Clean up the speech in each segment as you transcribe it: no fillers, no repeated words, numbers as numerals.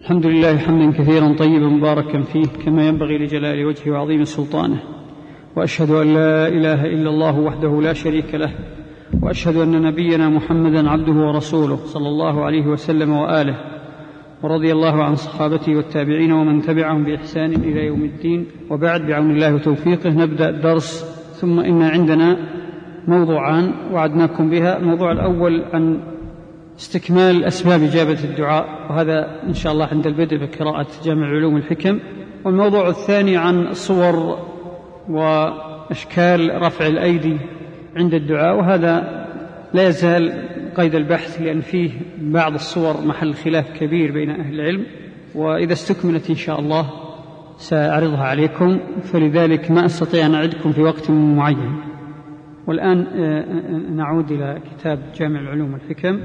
الحمد لله حمدا كثيرا طيبا مباركا فيه كما ينبغي لجلال وجهه وعظيم سلطانه، وأشهد أن لا إله إلا الله وحده لا شريك له، وأشهد أن نبينا محمدا عبده ورسوله صلى الله عليه وسلم وآله، ورضي الله عن صحابته والتابعين ومن تبعهم بإحسان إلى يوم الدين. وبعد، بعون الله وتوفيقه نبدأ الدرس. ثم إن عندنا موضوعان وعدناكم بها. الموضوع الأول عن استكمال أسباب إجابة الدعاء، وهذا إن شاء الله عند البدء بقراءة جامع علوم الحكم. والموضوع الثاني عن صور وأشكال رفع الأيدي عند الدعاء، وهذا لا يزال قيد البحث، لأن فيه بعض الصور محل خلاف كبير بين أهل العلم، وإذا استكملت إن شاء الله سأعرضها عليكم، فلذلك ما أستطيع أن أعدكم في وقت معين. والآن نعود إلى كتاب جامع العلوم والحكم.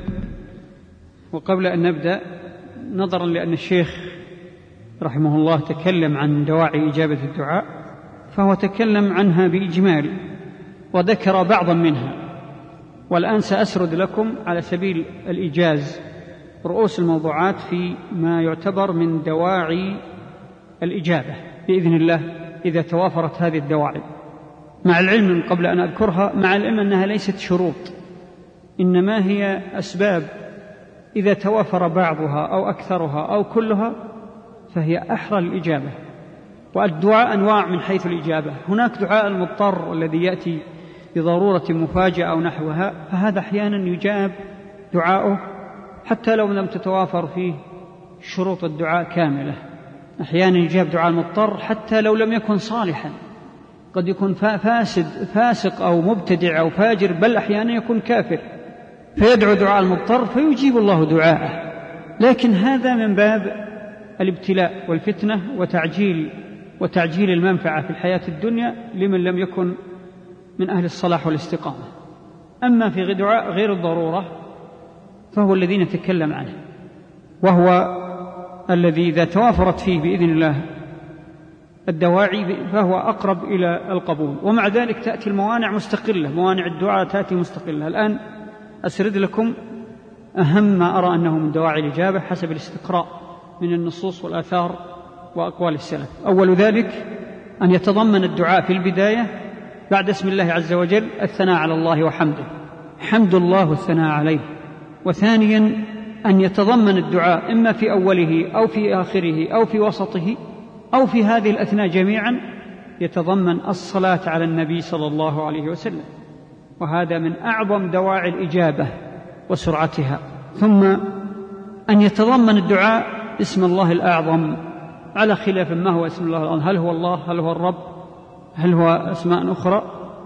وقبل أن نبدأ، نظرا لأن الشيخ رحمه الله تكلم عن دواعي إجابة الدعاء، فهو تكلم عنها بإجمال وذكر بعضا منها، والآن سأسرد لكم على سبيل الإيجاز رؤوس الموضوعات في ما يعتبر من دواعي الإجابة بإذن الله إذا توافرت هذه الدواعي، مع العلم قبل أن أذكرها، مع العلم أنها ليست شروط، إنما هي أسباب إذا توافر بعضها أو أكثرها أو كلها فهي أحرى الإجابة. والدعاء أنواع من حيث الإجابة. هناك دعاء المضطر الذي يأتي بضرورة مفاجئة أو نحوها، فهذا أحيانا يجاب دعاؤه حتى لو لم تتوافر فيه شروط الدعاء كاملة. أحيانا يجاب دعاء المضطر حتى لو لم يكن صالحا، قد يكون فاسق أو مبتدع أو فاجر، بل أحيانا يكون كافر، فيدعو دعاء المضطر فيجيب الله دعاءه. لكن هذا من باب الابتلاء والفتنة وتعجيل المنفعة في الحياة الدنيا لمن لم يكن من أهل الصلاح والاستقامة. أما في دعاء غير الضرورة فهو الذي نتكلم عنه، وهو الذي إذا توافرت فيه بإذن الله الدواعي فهو أقرب إلى القبول. ومع ذلك تأتي الموانع مستقلة، موانع الدعاء تأتي مستقلة. الآن أسرد لكم أهم ما أرى أنه من دواعي الإجابة حسب الاستقراء من النصوص والآثار وأقوال السلف. أول ذلك أن يتضمن الدعاء في البداية بعد اسم الله عز وجل الثناء على الله وحمده، حمد الله والثناء عليه. وثانيا أن يتضمن الدعاء إما في أوله أو في آخره أو في وسطه أو في هذه الأثناء جميعا يتضمن الصلاة على النبي صلى الله عليه وسلم، وهذا من أعظم دواعي الإجابة وسرعتها. ثم أن يتضمن الدعاء اسم الله الأعظم، على خلاف ما هو اسم الله الأعظم، هل هو الله، هل هو الرب، هل هو أسماء أخرى،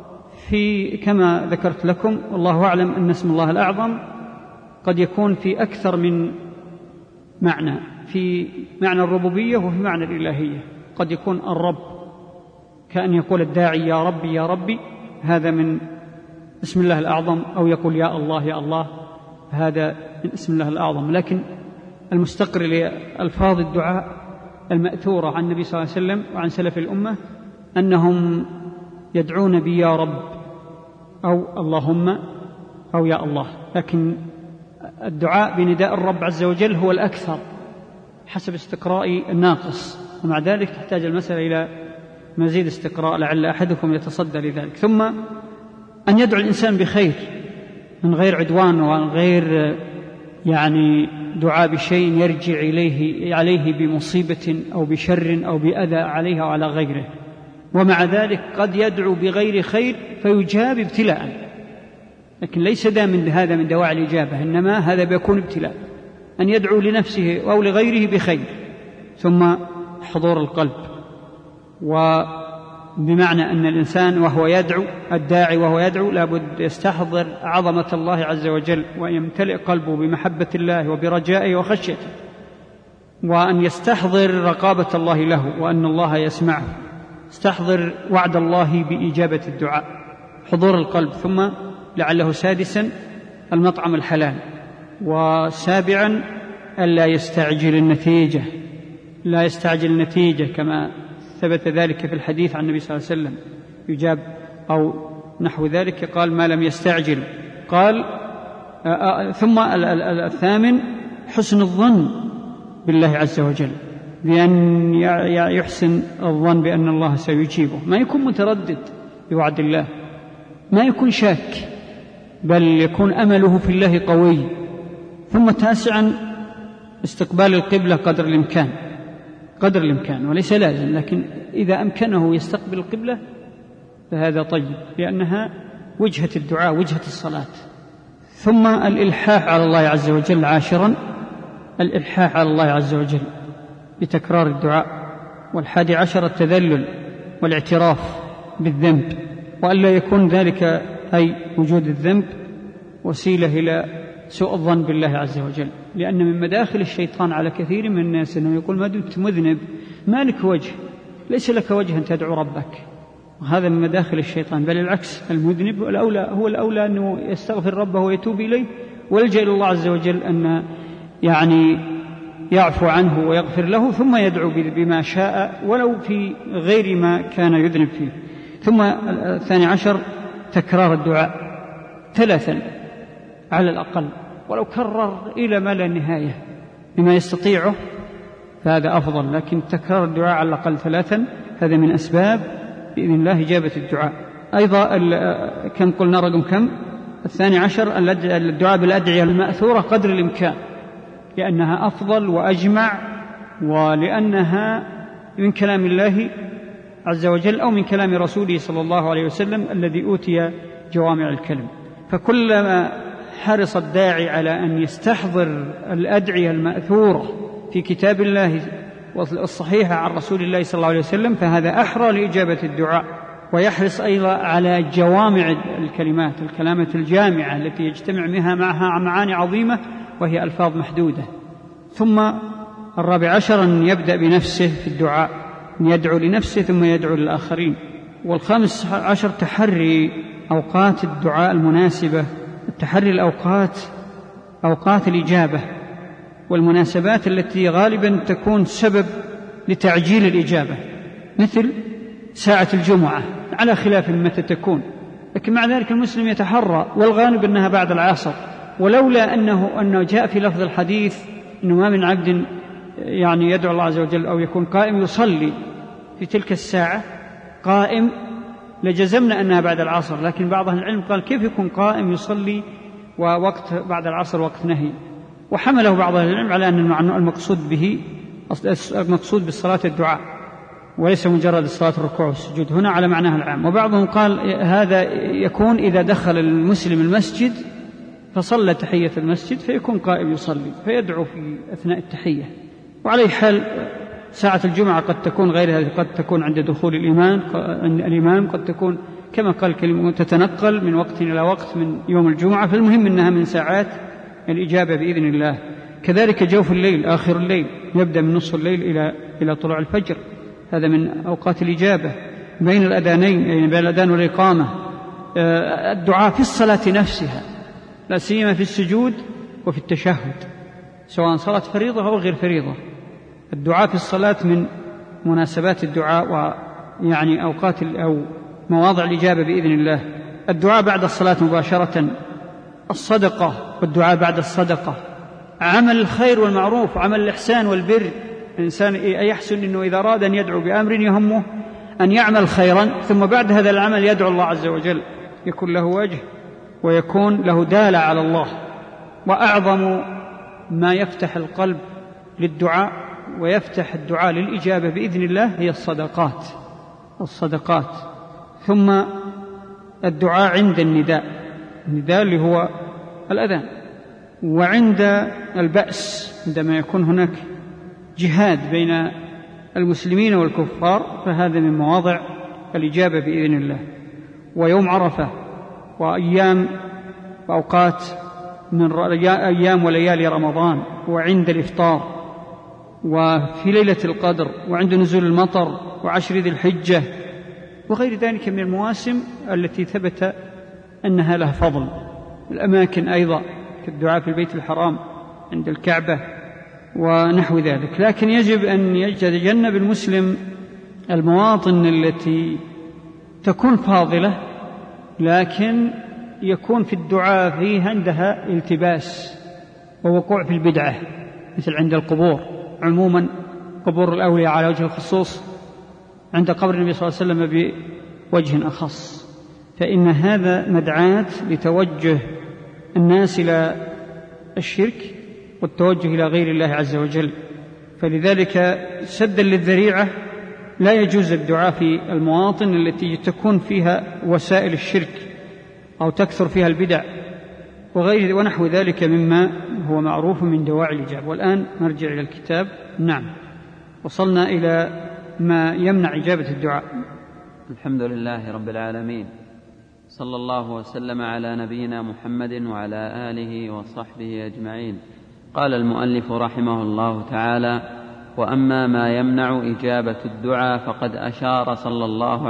كما ذكرت لكم والله أعلم أن اسم الله الأعظم قد يكون في أكثر من معنى، في معنى الربوبية وفي معنى الإلهية. قد يكون الرب كأن يقول الداعي يا ربي يا ربي، هذا من اسم الله الأعظم، أو يقول يا الله يا الله، هذا من اسم الله الأعظم. لكن المستقر لألفاظ الدعاء المأثورة عن النبي صلى الله عليه وسلم وعن سلف الأمة أنهم يدعون بي يا رب أو اللهم أو يا الله، لكن الدعاء بنداء الرب عز وجل هو الأكثر حسب استقراء الناقص، ومع ذلك تحتاج المسألة إلى مزيد استقراء لعل أحدكم يتصدى لذلك. ثم أن يدعو الإنسان بخير من غير عدوان ومن غير دعاء بشيء يرجع عليه بمصيبة أو بشر أو بأذى عليها وعلى غيره. ومع ذلك قد يدعو بغير خير فيجاب ابتلاء، لكن ليس هذا من دواعي الإجابة، إنما هذا بيكون ابتلاء، أن يدعو لنفسه أو لغيره بخير. ثم حضور القلب، وبمعنى أن الإنسان وهو يدعو، الداعي وهو يدعو لابد يستحضر عظمة الله عز وجل، ويمتلئ قلبه بمحبة الله وبرجائه وخشيته، وأن يستحضر رقابة الله له وأن الله يسمعه، استحضر وعد الله بإجابة الدعاء، حضور القلب. ثم لعله سادسا المطعم الحلال. وسابعا ألا يستعجل النتيجة، لا يستعجل النتيجة كما ثبت ذلك في الحديث عن النبي صلى الله عليه وسلم، يجاب أو نحو ذلك، قال ما لم يستعجل. قال ثم الثامن حسن الظن بالله عز وجل، بأن يحسن الظن بأن الله سيجيبه، ما يكون متردد بوعد الله، ما يكون شاك، بل يكون أمله في الله قوي. ثم تاسعا استقبال القبلة قدر الإمكان وليس لازم، لكن إذا أمكنه يستقبل القبلة فهذا طيب، لأنها وجهة الدعاء، وجهة الصلاة. ثم الإلحاح على الله عز وجل. عاشرا الإلحاح على الله عز وجل بتكرار الدعاء. 11 التذلل والاعتراف بالذنب، وألا يكون ذلك أي وجود الذنب وسيلة إلى سوء الظن بالله عز وجل، لأن من مداخل الشيطان على كثير من الناس أنه يقول ما دمت مذنب ما لك وجه، ليس لك وجه أن تدعو ربك، وهذا من مداخل الشيطان. بل العكس، المذنب هو الأولى أنه يستغفر ربه ويتوب إليه ويلجأ إلى الله عز وجل أن يعفو عنه ويغفر له، ثم يدعو بما شاء ولو في غير ما كان يذنب فيه. ثم 12 تكرار الدعاء 3 على الأقل، ولو كرر إلى ما لا نهاية بما يستطيعه فهذا أفضل، لكن تكرار الدعاء على الأقل 3 هذا من أسباب بإذن الله إجابة الدعاء. أيضا كم قلنا رقم كم؟ 12 الدعاء بالأدعية المأثورة قدر الإمكان، لأنها أفضل وأجمع، ولأنها من كلام الله عز وجل أو من كلام رسوله صلى الله عليه وسلم الذي أوتي جوامع الكلم. فكلما حرص الداعي على أن يستحضر الأدعية المأثورة في كتاب الله والصحيحة عن رسول الله صلى الله عليه وسلم فهذا أحرى لإجابة الدعاء، ويحرص أيضا على جوامع الكلمات الجامعة التي يجتمع معها معاني عظيمة وهي ألفاظ محدودة. ثم 14 أن يبدأ بنفسه في الدعاء، أن يدعو لنفسه ثم يدعو للآخرين. 15 تحري أوقات الدعاء المناسبة، التحري أوقات الإجابة والمناسبات التي غالبا تكون سبب لتعجيل الإجابة، مثل ساعة الجمعة على خلاف متى تكون، لكن مع ذلك المسلم يتحرى، والغالب أنها بعد العصر، ولولا أنه جاء في لفظ الحديث أنه ما من عبد يدعو الله عز وجل أو يكون قائم يصلي في تلك الساعة قائم لجزمنا أنها بعد العصر، لكن بعض أهل العلم قال كيف يكون قائم يصلي ووقت بعد العصر وقت نهي، وحمله بعض أهل العلم على أن المقصود بالصلاة الدعاء وليس مجرد الصلاة الركوع والسجود هنا على معناها العام. وبعضهم قال هذا يكون إذا دخل المسلم المسجد فصلى تحية المسجد فيكون قائم يصلي فيدعو في أثناء التحية. وعلى حال ساعة الجمعة قد تكون غير هذه، قد تكون عند دخول الإمام، قد تكون كما قال كلمة تتنقل من وقت إلى وقت من يوم الجمعة، فالمهم أنها من ساعات الإجابة بإذن الله. كذلك جوف الليل، آخر الليل، يبدأ من نصف الليل إلى طلوع الفجر، هذا من أوقات الإجابة. بين الأذانين، يعني بين الأذان والإقامة. الدعاء في الصلاة نفسها، لا سيما في السجود وفي التشهد، سواء صلاة فريضة أو غير فريضة. الدعاء في الصلاة من مناسبات الدعاء، ويعني أوقات أو مواضع الإجابة بإذن الله. الدعاء بعد الصلاة مباشرة، الصدقة والدعاء بعد الصدقة، عمل الخير والمعروف، عمل الإحسان والبر. الإنسان يحسن أنه إذا أراد أن يدعو بأمر يهمه أن يعمل خيرا، ثم بعد هذا العمل يدعو الله عز وجل، يكون له وجه ويكون له دالة على الله. وأعظم ما يفتح القلب للدعاء ويفتح الدعاء للإجابة بإذن الله هي الصدقات. ثم الدعاء عند النداء اللي هو الأذان، وعند البأس عندما يكون هناك جهاد بين المسلمين والكفار، فهذا من مواضع الإجابة بإذن الله. ويوم عرفة وأيام وأوقات من أيام وليالي رمضان، وعند الإفطار، وفي ليلة القدر، وعند نزول المطر، وعشر ذي الحجة، وغير ذلك من المواسم التي ثبت أنها لها فضل. الأماكن أيضا كالدعاء في البيت الحرام عند الكعبة ونحو ذلك. لكن يجب أن يتجنب المسلم المواطن التي تكون فاضلة لكن يكون في الدعاء فيها عندها التباس ووقوع في البدعة، مثل عند القبور عموما قبور الأولياء على وجه الخصوص، عند قبر النبي صلى الله عليه وسلم بوجه أخص، فإن هذا مدعاة لتوجه الناس إلى الشرك والتوجه إلى غير الله عز وجل. فلذلك سدا للذريعة لا يجوز الدعاء في المواطن التي تكون فيها وسائل الشرك أو تكثر فيها البدع وغير ونحو ذلك مما هو معروف من دواعي الإجابة. والآن نرجع إلى الكتاب. نعم، وصلنا إلى ما يمنع إجابة الدعاء. الحمد لله رب العالمين، صلى الله وسلم على نبينا محمد وعلى آله وصحبه أجمعين. قال المؤلف رحمه الله تعالى: وأما ما يمنع إجابة الدعاء فقد أشار صلى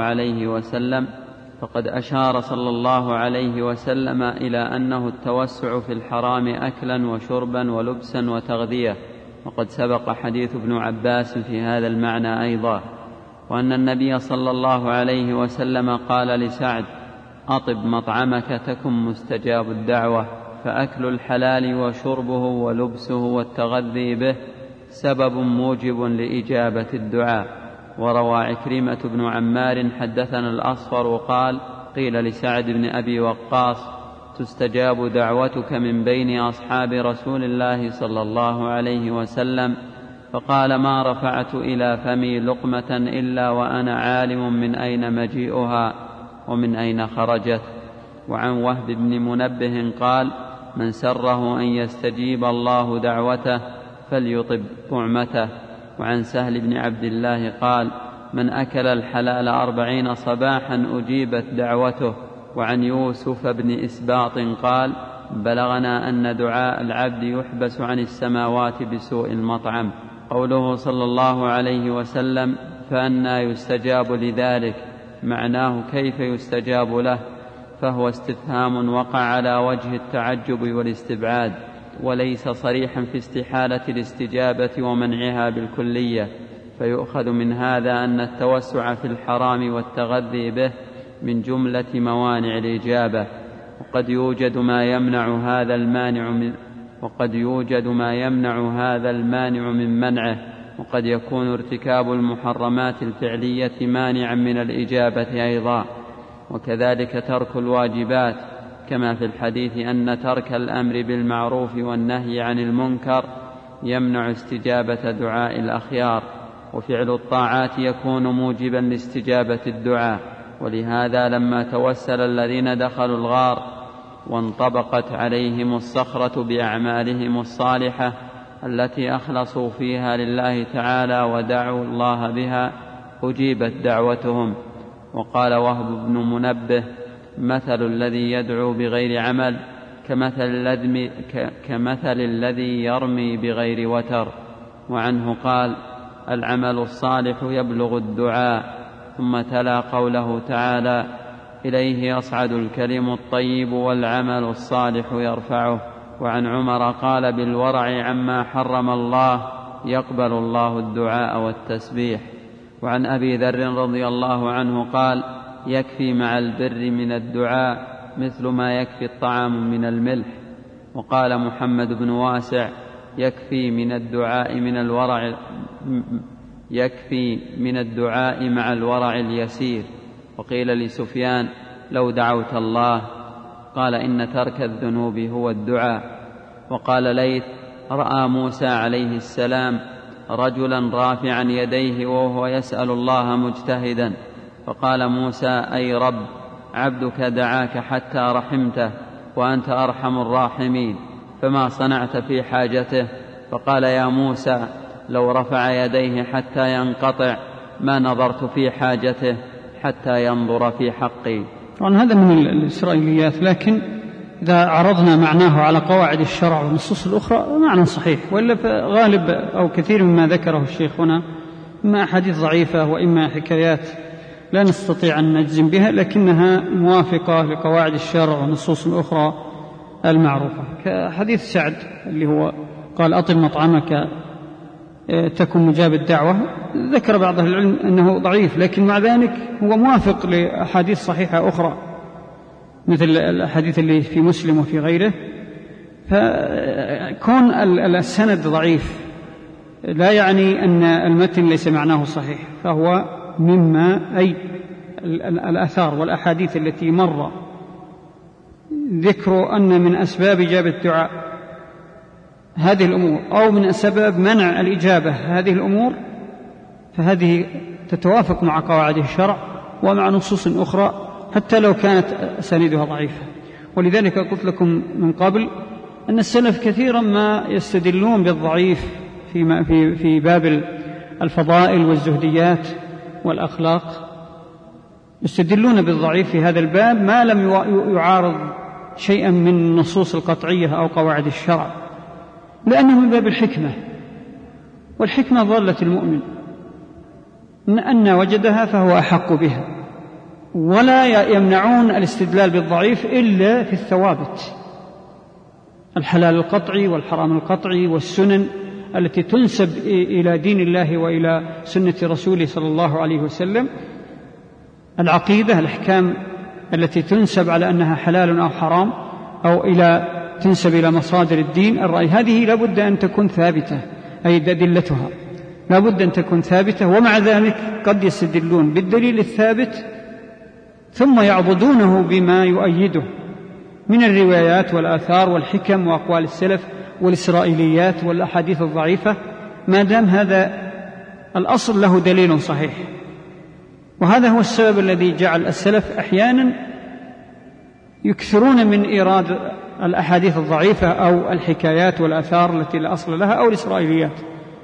الله عليه وسلم إلى أنه التوسع في الحرام أكلا وشربا ولبسا وتغذية، وقد سبق حديث ابن عباس في هذا المعنى أيضا، وأن النبي صلى الله عليه وسلم قال لسعد: أطب مطعمك تكن مستجاب الدعوة. فأكل الحلال وشربه ولبسه والتغذي به سبب موجب لإجابة الدعاء. وروى عكرمة بن عمار حدثنا الأصفر قال: قيل لسعد بن أبي وقاص: تستجاب دعوتك من بين أصحاب رسول الله صلى الله عليه وسلم؟ فقال: ما رفعت إلى فمي لقمة إلا وأنا عالم من أين مجيئها ومن أين خرجت. وعن وهب بن منبه قال: من سره أن يستجيب الله دعوته فليطب طعمته. وعن سهل بن عبد الله قال: من أكل الحلال 40 صباحا أجيبت دعوته. وعن يوسف بن إسباط قال: بلغنا أن دعاء العبد يحبس عن السماوات بسوء المطعم. قوله صلى الله عليه وسلم: فأنى يستجاب لذلك، معناه كيف يستجاب له، فهو استفهام وقع على وجه التعجب والاستبعاد، وليس صريحا في استحالة الاستجابة ومنعها بالكلية. فيؤخذ من هذا أن التوسع في الحرام والتغذي به من جملة موانع الإجابة، وقد يوجد ما يمنع هذا المانع من منعه، وقد يكون ارتكاب المحرمات الفعلية مانعا من الإجابة أيضا، وكذلك ترك الواجبات، كما في الحديث أن ترك الأمر بالمعروف والنهي عن المنكر يمنع استجابة دعاء الأخيار، وفعل الطاعات يكون موجبا لاستجابة الدعاء. ولهذا لما توسل الذين دخلوا الغار وانطبقت عليهم الصخرة بأعمالهم الصالحة التي أخلصوا فيها لله تعالى ودعوا الله بها أجيبت دعوتهم. وقال وهب بن منبه: مثل الذي يدعو بغير عمل كمثل الذي يرمي بغير وتر. وعنه قال: العمل الصالح يبلغ الدعاء. ثم تلا قوله تعالى: إليه يصعد الكلم الطيب والعمل الصالح يرفعه. وعن عمر قال: بالورع عما حرم الله يقبل الله الدعاء والتسبيح. وعن أبي ذر رضي الله عنه قال: يكفي مع البر من الدعاء مثل ما يكفي الطعام من الملح. وقال محمد بن واسع: يكفي من الدعاء مع الورع اليسير. وقيل لسفيان: لو دعوت الله. قال: إن ترك الذنوب هو الدعاء. وقال ليث: رأى موسى عليه السلام رجلا رافعا يديه وهو يسأل الله مجتهدا، فقال موسى: أي رب، عبدك دعاك حتى رحمته وأنت أرحم الراحمين، فما صنعت في حاجته؟ فقال: يا موسى، لو رفع يديه حتى ينقطع ما نظرت في حاجته حتى ينظر في حقي. طبعا هذا من الإسرائيليات، لكن إذا عرضنا معناه على قواعد الشرع والنصوص الأخرى معنى صحيح، وإلا فغالب أو كثير مما ذكره الشيخ هنا إما أحاديث ضعيفة وإما حكايات لا نستطيع أن نجزم بها، لكنها موافقة لقواعد الشرع والنصوص الأخرى المعروفة، كحديث سعد اللي هو قال: أطب مطعمك تكن مجاب الدعوة. ذكر بعض العلم أنه ضعيف، لكن مع ذلك هو موافق لأحاديث صحيحة أخرى مثل الحديث اللي في مسلم وفي غيره. فكون السند ضعيف لا يعني أن المتن ليس معناه صحيح، فهو مما أي الآثار والأحاديث التي مر ذكر أن من أسباب إجابة الدعاء هذه الأمور أو من سبب منع الإجابة هذه الأمور، فهذه تتوافق مع قواعد الشرع ومع نصوص أخرى حتى لو كانت أسانيدها ضعيفة. ولذلك قلت لكم من قبل أن السلف كثيرا ما يستدلون بالضعيف في باب الفضائل والزهديات والأخلاق، يستدلون بالضعيف في هذا الباب ما لم يعارض شيئا من النصوص القطعية أو قواعد الشرع، لأنه من باب الحكمة، والحكمة ضالة المؤمن أن وجدها فهو أحق بها. ولا يمنعون الاستدلال بالضعيف إلا في الثوابت، الحلال القطعي والحرام القطعي والسنن التي تنسب إلى دين الله وإلى سنة رسوله صلى الله عليه وسلم، العقيدة، الأحكام التي تنسب على أنها حلال أو حرام أو تنسب إلى مصادر الدين، الرأي هذه لابد أن تكون ثابتة، أي أدلتها لابد أن تكون ثابتة. ومع ذلك قد يستدلون بالدليل الثابت ثم يعضدونه بما يؤيده من الروايات والآثار والحكم وأقوال السلف والإسرائيليات والأحاديث الضعيفة، ما دام هذا الأصل له دليل صحيح. وهذا هو السبب الذي جعل السلف أحيانا يكثرون من إيراد الأحاديث الضعيفة أو الحكايات والآثار التي لا أصل لها أو الإسرائيليات،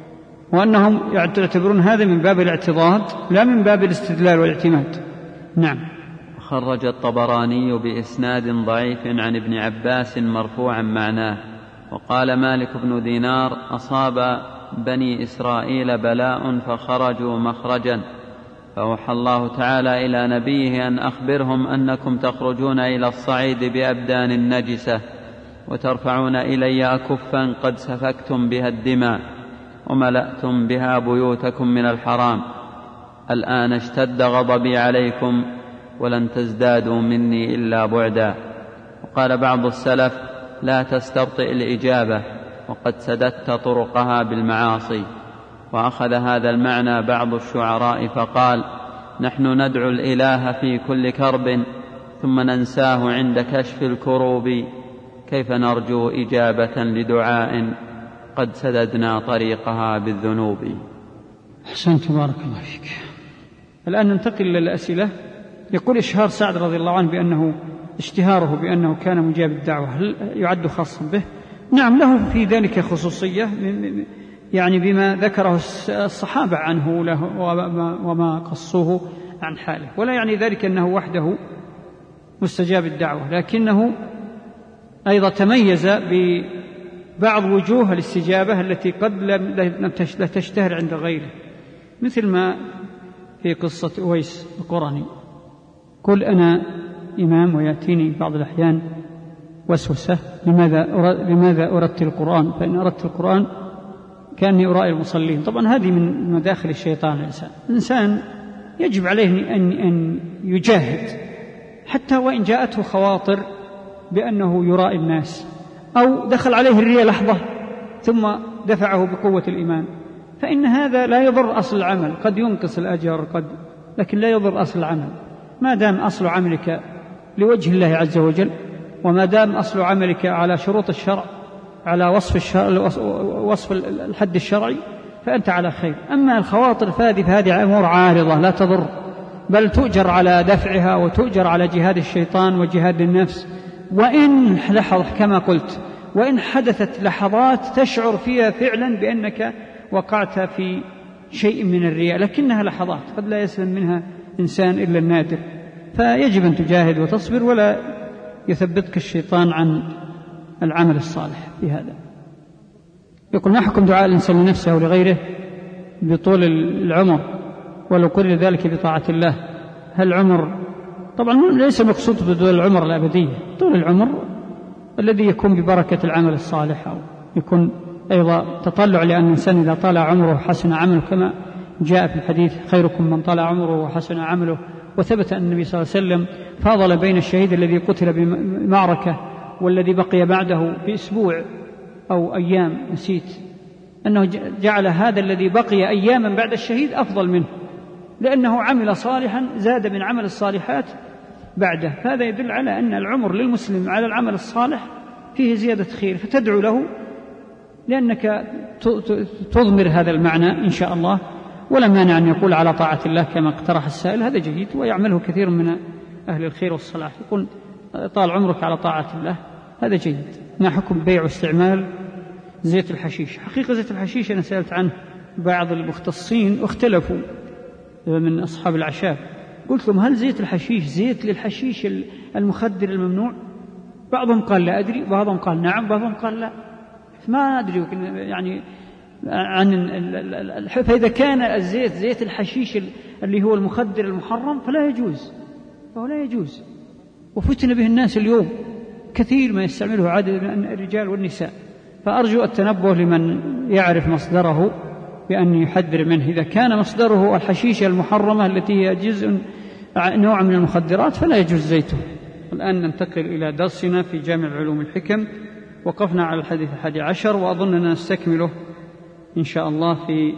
وأنهم يعتبرون هذا من باب الاعتضاد لا من باب الاستدلال والاعتماد. نعم. خرج الطبراني بإسناد ضعيف عن ابن عباس مرفوعا معناه، وقال مالك بن دينار: أصاب بني إسرائيل بلاء فخرجوا مخرجا، فأوحى الله تعالى إلى نبيه أن أخبرهم أنكم تخرجون إلى الصعيد بأبدان نجسة وترفعون إلي أكفا قد سفكتم بها الدماء وملأتم بها بيوتكم من الحرام، الآن اشتد غضبي عليكم ولن تزدادوا مني إلا بعدا. وقال بعض السلف: لا تستبطئ الإجابة وقد سددت طرقها بالمعاصي. وأخذ هذا المعنى بعض الشعراء فقال: نحن ندعو الإله في كل كرب ثم ننساه عند كشف الكروب، كيف نرجو إجابة لدعاء قد سددنا طريقها بالذنوب. أحسنت، بارك الله فيك. الآن ننتقل للأسئلة. يقول إشهار سعد رضي الله عنه بأنه اشتهاره بأنه كان مجاب الدعوة، هل يعد خاصا به؟ نعم، له في ذلك خصوصية يعني بما ذكره الصحابة عنه له وما قصوه عن حاله، ولا يعني ذلك أنه وحده مستجاب الدعوة، لكنه أيضا تميز ببعض وجوه الاستجابة التي قد لا تشتهر عند غيره، مثل ما في قصة أويس القرني: قل أنا إمام ويأتيني بعض الأحيان وسوسة لماذا أردت القرآن، فإن أردت القرآن كأني أرائي المصلين. طبعا هذه من مداخل الشيطان. الإنسان يجب عليه أن يجاهد حتى وإن جاءته خواطر بأنه يرائي الناس أو دخل عليه الرياء لحظة ثم دفعه بقوة الإيمان، فإن هذا لا يضر أصل العمل، قد ينقص الأجر لكن لا يضر أصل العمل، ما دام أصل عملك لوجه الله عز وجل، وما دام أصل عملك على شروط الشرع، على وصف الحد الشرعي، فأنت على خير. أما الخواطر فهذه أمور عارضة لا تضر، بل تؤجر على دفعها وتؤجر على جهاد الشيطان وجهاد النفس. وإن لحظة كما قلت، وإن حدثت لحظات تشعر فيها فعلا بأنك وقعت في شيء من الرياء، لكنها لحظات قد لا يسلم منها إنسان إلا النادر، فيجب أن تجاهد وتصبر ولا يثبتك الشيطان عن العمل الصالح في هذا. يقول: ما حكم دعاء الإنسان لنفسه ولغيره بطول العمر ولو قرر ذلك بطاعة الله؟ هل عمر؟ طبعا ليس المقصود بطول العمر الأبدية، طول العمر الذي يكون ببركة العمل الصالح، أو يكون أيضا تطلع، لأن الإنسان إذا طال عمره حسن عمله، كما جاء في الحديث: خيركم من طال عمره وحسن عمله. وثبت أن النبي صلى الله عليه وسلم فاضل بين الشهيد الذي قتل بمعركة والذي بقي بعده بأسبوع أو أيام نسيت، أنه جعل هذا الذي بقي أياما بعد الشهيد أفضل منه، لأنه عمل صالحا زاد من عمل الصالحات بعده. هذا يدل على أن العمر للمسلم على العمل الصالح فيه زيادة خير، فتدعو له لأنك تضمر هذا المعنى إن شاء الله. ولا مانع أن يقول على طاعة الله كما اقترح السائل، هذا جيد ويعمله كثير من أهل الخير والصلاح، يقول طال عمرك على طاعة الله، هذا جيد. ما حكم بيع واستعمال زيت الحشيش؟ حقيقة زيت الحشيش أنا سألت عنه بعض المختصين واختلفوا من أصحاب الأعشاب، قلت لهم هل زيت الحشيش زيت للحشيش المخدر الممنوع؟ بعضهم قال لا أدري، بعضهم قال نعم، بعضهم قال لا، ما أدري يعني فإذا كان الزيت زيت الحشيش اللي هو المخدر المحرم فلا يجوز، فهو لا يجوز، وفتن به الناس اليوم كثير ما يستعمله عدد من الرجال والنساء. فأرجو التنبه لمن يعرف مصدره بأن يحذر منه. إذا كان مصدره الحشيشة المحرمة التي هي جزء نوع من المخدرات فلا يجوز زيته. الآن ننتقل إلى درسنا في جامع علوم الحكم. وقفنا على الحديث 11 وأظننا نستكمله إن شاء الله في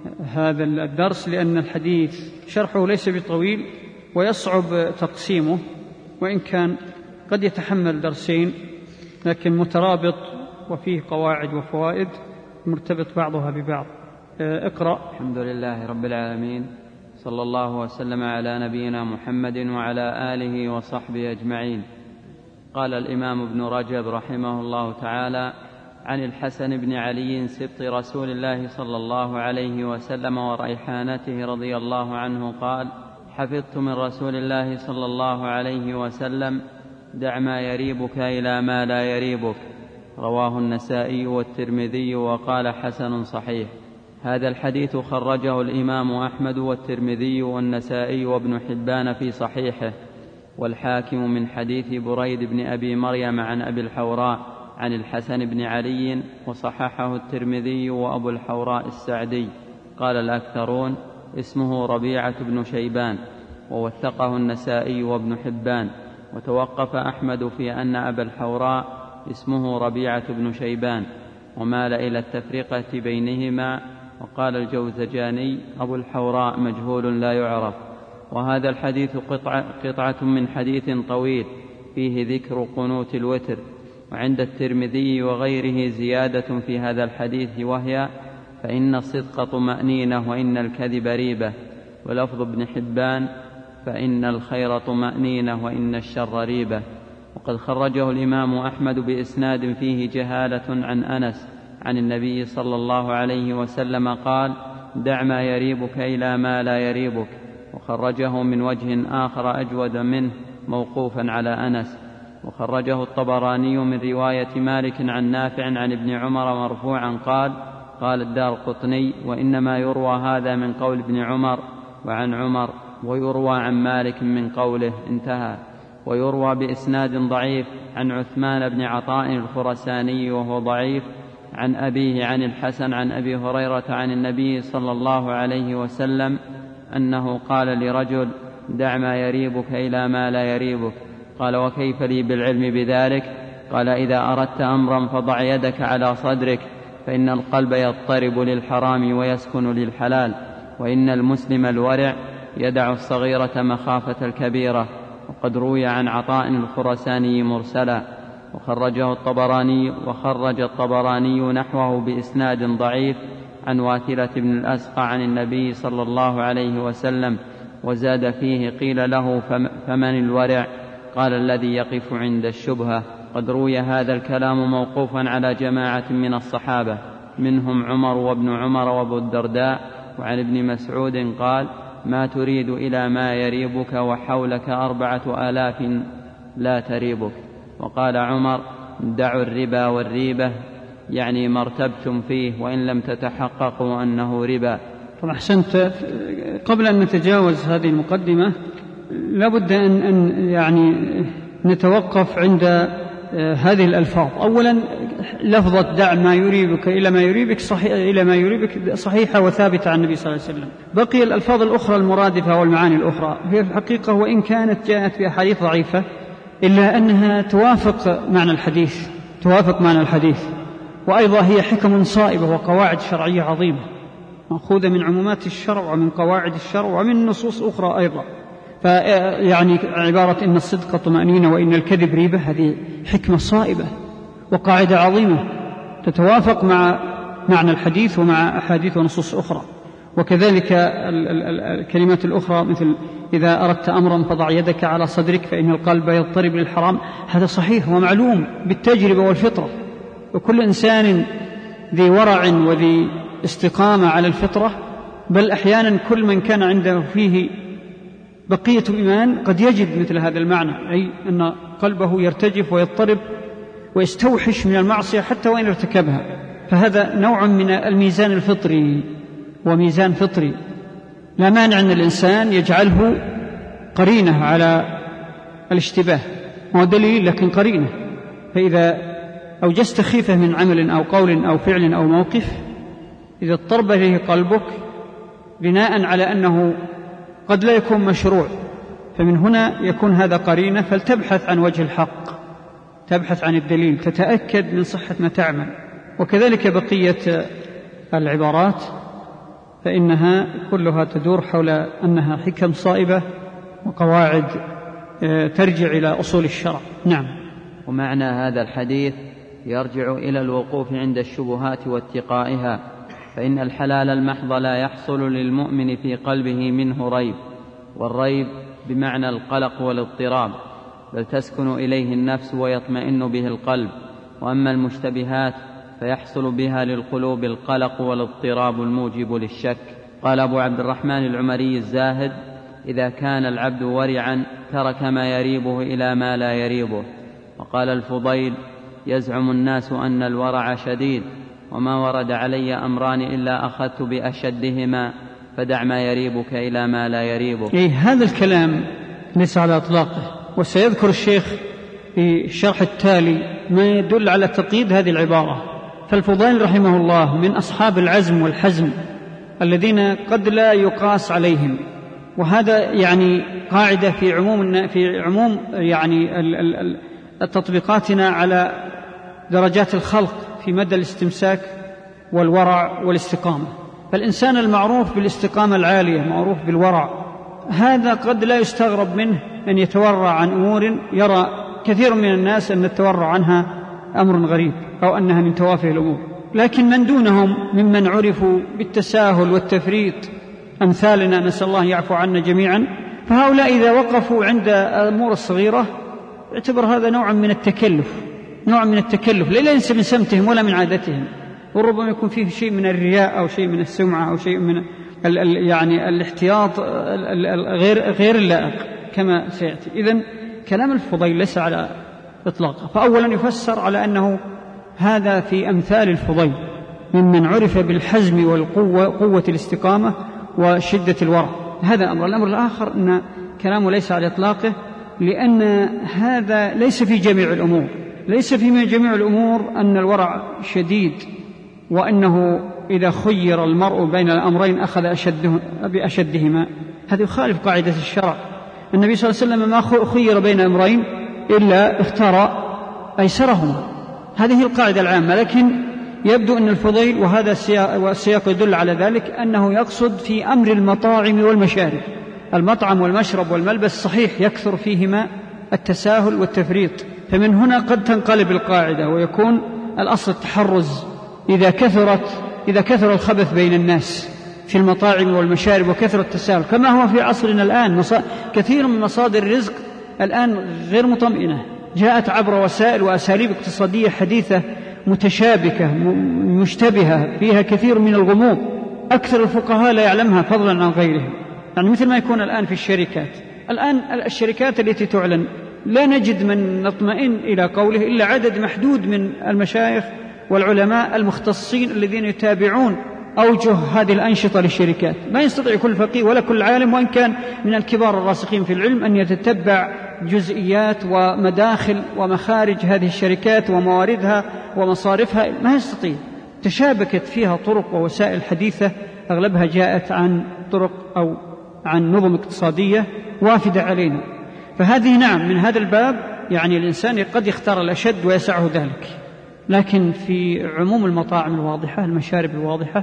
هذا الدرس، لأن الحديث شرحه ليس بطويل ويصعب تقسيمه، وإن كان قد يتحمل درسين لكن مترابط وفيه قواعد وفوائد مرتبط بعضها ببعض. اقرأ. الحمد لله رب العالمين، صلى الله وسلم على نبينا محمد وعلى آله وصحبه أجمعين. قال الإمام ابن رجب رحمه الله تعالى: عن الحسن بن علي سبط رسول الله صلى الله عليه وسلم وريحانته رضي الله عنه قال: حفظت من رسول الله صلى الله عليه وسلم: دع ما يريبك إلى ما لا يريبك. رواه النسائي والترمذي وقال حسن صحيح. هذا الحديث خرجه الإمام أحمد والترمذي والنسائي وابن حبان في صحيحه، والحاكم من حديث بريد بن أبي مريم عن أبي الحوراء عن الحسن بن علي، وصححه الترمذي وأبو الحوراء السعدي. قال الأكثرون اسمه ربيعة بن شيبان، ووثقه النسائي وابن حبان. وتوقف أحمد في أن أبا الحوراء اسمه ربيعة بن شيبان، ومال إلى التفرقة بينهما. وقال الجوزجاني: أبو الحوراء مجهول لا يعرف. وهذا الحديث قطعة من حديث طويل فيه ذكر قنوت الوتر. وعند الترمذي وغيره زيادة في هذا الحديث، وهي: فإن الصدق طمأنينة وإن الكذب ريبة. ولفظ ابن حبان: فإن الخير طمأنينة وإن الشر ريبة. وقد خرجه الإمام أحمد بإسناد فيه جهالة عن أنس عن النبي صلى الله عليه وسلم قال: دع ما يريبك إلى ما لا يريبك. وخرجه من وجه آخر أجود منه موقوفا على أنس. وخرجه الطبراني من رواية مالك عن نافع عن ابن عمر مرفوعا قال: قال الدارقطني: وإنما يروى هذا من قول ابن عمر وعن عمر، ويروى عن مالك من قوله. انتهى. ويروى بإسناد ضعيف عن عثمان بن عطاء الخرساني وهو ضعيف عن أبيه عن الحسن عن أبي هريرة عن النبي صلى الله عليه وسلم أنه قال لرجل: دع ما يريبك إلى ما لا يريبك. قال: وكيف لي بالعلم بذلك؟ قال: إذا أردت أمرا فضع يدك على صدرك، فإن القلب يضطرب للحرام ويسكن للحلال، وإن المسلم الورع يدع الصغيرة مخافة الكبيرة. وقد روي عن عطاء الخرساني مرسلا. وخرج الطبراني نحوه بإسناد ضعيف عن واثلة بن الأسقى عن النبي صلى الله عليه وسلم، وزاد فيه: قيل له: فمن الورع؟ قال: الذي يقف عند الشبهة. قد روي هذا الكلام موقوفا على جماعة من الصحابة، منهم عمر وابن عمر وابو الدرداء. وعن ابن مسعود قال: ما تريد إلى ما يريبك وحولك 4000 لا تريبك. وقال عمر: دعوا الربا والريبة، يعني ما ارتبتم فيه وإن لم تتحققوا أنه ربا. طبعا أحسنت. قبل أن نتجاوز هذه المقدمة لابد أن يعني نتوقف عند هذه الألفاظ. أولا لفظة دع ما يريبك إلى ما يريبك صحيحة وثابتة عن النبي صلى الله عليه وسلم. بقي الألفاظ الأخرى المرادفة والمعاني الأخرى هي في الحقيقة وإن كانت جاءت في أحاديث ضعيفة إلا أنها توافق معنى الحديث. وأيضا هي حكم صائبة وقواعد شرعية عظيمة مأخوذة من عمومات الشرع ومن قواعد الشرع ومن نصوص أخرى أيضا. فيعني عبارة إن الصدق طمأنينة وإن الكذب ريبة، هذه حكمة صائبة وقاعدة عظيمة تتوافق مع معنى الحديث ومع أحاديث ونصوص أخرى. وكذلك الكلمات الأخرى مثل إذا أردت أمرا فضع يدك على صدرك فإن القلب يضطرب للحرام، هذا صحيح ومعلوم بالتجربة والفطرة، وكل إنسان ذي ورع وذي استقامة على الفطرة، بل أحيانا كل من كان عنده فيه بقية الإيمان قد يجد مثل هذا المعنى، أي أن قلبه يرتجف ويضطرب ويستوحش من المعصية حتى وإن ارتكبها. فهذا نوع من الميزان الفطري، وميزان فطري لا مانع أن الإنسان يجعله قرينة على الاشتباه، هو دليل لكن قرينة. فإذا أوجست خيفة من عمل أو قول أو فعل أو موقف، إذا اضطرب إليه قلبك بناء على أنه قد لا يكون مشروع، فمن هنا يكون هذا قرينة، فلتبحث عن وجه الحق، تبحث عن الدليل، تتأكد من صحة ما تعمل. وكذلك بقية العبارات فإنها كلها تدور حول أنها حكم صائبة وقواعد ترجع إلى أصول الشرع. نعم. ومعنى هذا الحديث يرجع إلى الوقوف عند الشبهات واتقائها، فإن الحلال المحض لا يحصل للمؤمن في قلبه منه ريب، والريب بمعنى القلق والاضطراب، بل تسكن إليه النفس ويطمئن به القلب. وأما المشتبهات فيحصل بها للقلوب القلق والاضطراب الموجب للشك. قال أبو عبد الرحمن العمري الزاهد: إذا كان العبد ورعا ترك ما يريبه إلى ما لا يريبه. وقال الفضيل: يزعم الناس أن الورع شديد، وما ورد علي أمران إلا أخذت بأشدهما، فدع ما يريبك إلى ما لا يريبه. هذا الكلام ليس على إطلاقه، وسيذكر الشيخ في الشرح التالي ما يدل على تقييد هذه العبارة. فالفضيل رحمه الله من أصحاب العزم والحزم الذين قد لا يقاس عليهم، وهذا يعني قاعدة في عموم يعني تطبيقاتنا على درجات الخلق في مدى الاستمساك والورع والاستقامة. فالإنسان المعروف بالاستقامة العالية معروف بالورع، هذا قد لا يستغرب منه أن يتورع عن أمور يرى كثير من الناس أن التورع عنها أمر غريب أو أنها من توافه الأمور. لكن من دونهم ممن عرفوا بالتساهل والتفريط أمثالنا، نسأل الله يعفو عنا جميعا، فهؤلاء إذا وقفوا عند الأمور الصغيرة اعتبر هذا نوع من التكلف، ليس من سمتهم ولا من عادتهم، وربما يكون فيه شيء من الرياء أو شيء من السمعة أو شيء من يعني الاحتياط غير اللائق كما سيأتي. إذن كلام الفضيل ليس على إطلاقه. فأولا يفسر على أنه هذا في أمثال الفضيل ممن عرف بالحزم والقوة، قوة الاستقامة وشدة الورع. هذا أمر. الأمر الآخر أن كلامه ليس على إطلاقه، لأن هذا ليس في جميع الأمور، ليس في جميع الأمور أن الورع شديد، وأنه إذا خير المرء بين الأمرين أخذ بأشدهما. هذا يخالف قاعدة الشرع. النبي صلى الله عليه وسلم ما خير بين أمرين إلا اختار أيسرهما، هذه القاعدة العامة. لكن يبدو أن الفضيل، وهذا السياق يدل على ذلك، أنه يقصد في أمر المطاعم والمشارب. المطعم والمشرب والملبس صحيح يكثر فيهما التساهل والتفريط، فمن هنا قد تنقلب القاعدة ويكون الأصل التحرز إذا كثر الخبث بين الناس في المطاعم والمشارب وكثر التساهل، كما هو في عصرنا الآن. كثير من مصادر الرزق الآن غير مطمئنة، جاءت عبر وسائل وأساليب اقتصادية حديثة متشابكة مشتبهة فيها كثير من الغموض، أكثر الفقهاء لا يعلمها فضلا عن غيرهم. يعني مثل ما يكون الآن في الشركات، الآن الشركات التي تعلن لا نجد من نطمئن إلى قوله إلا عدد محدود من المشايخ والعلماء المختصين الذين يتابعون أوجه هذه الأنشطة للشركات. ما يستطيع كل فقيه ولا كل عالم، وإن كان من الكبار الراسخين في العلم، أن يتتبع جزئيات ومداخل ومخارج هذه الشركات ومواردها ومصارفها، ما يستطيع. تشابكت فيها طرق ووسائل حديثة أغلبها جاءت عن طرق أو عن نظم اقتصادية وافدة علينا. فهذه نعم من هذا الباب يعني الإنسان قد يختار الأشد ويسعه ذلك، لكن في عموم المطاعم الواضحة، المشارب الواضحة،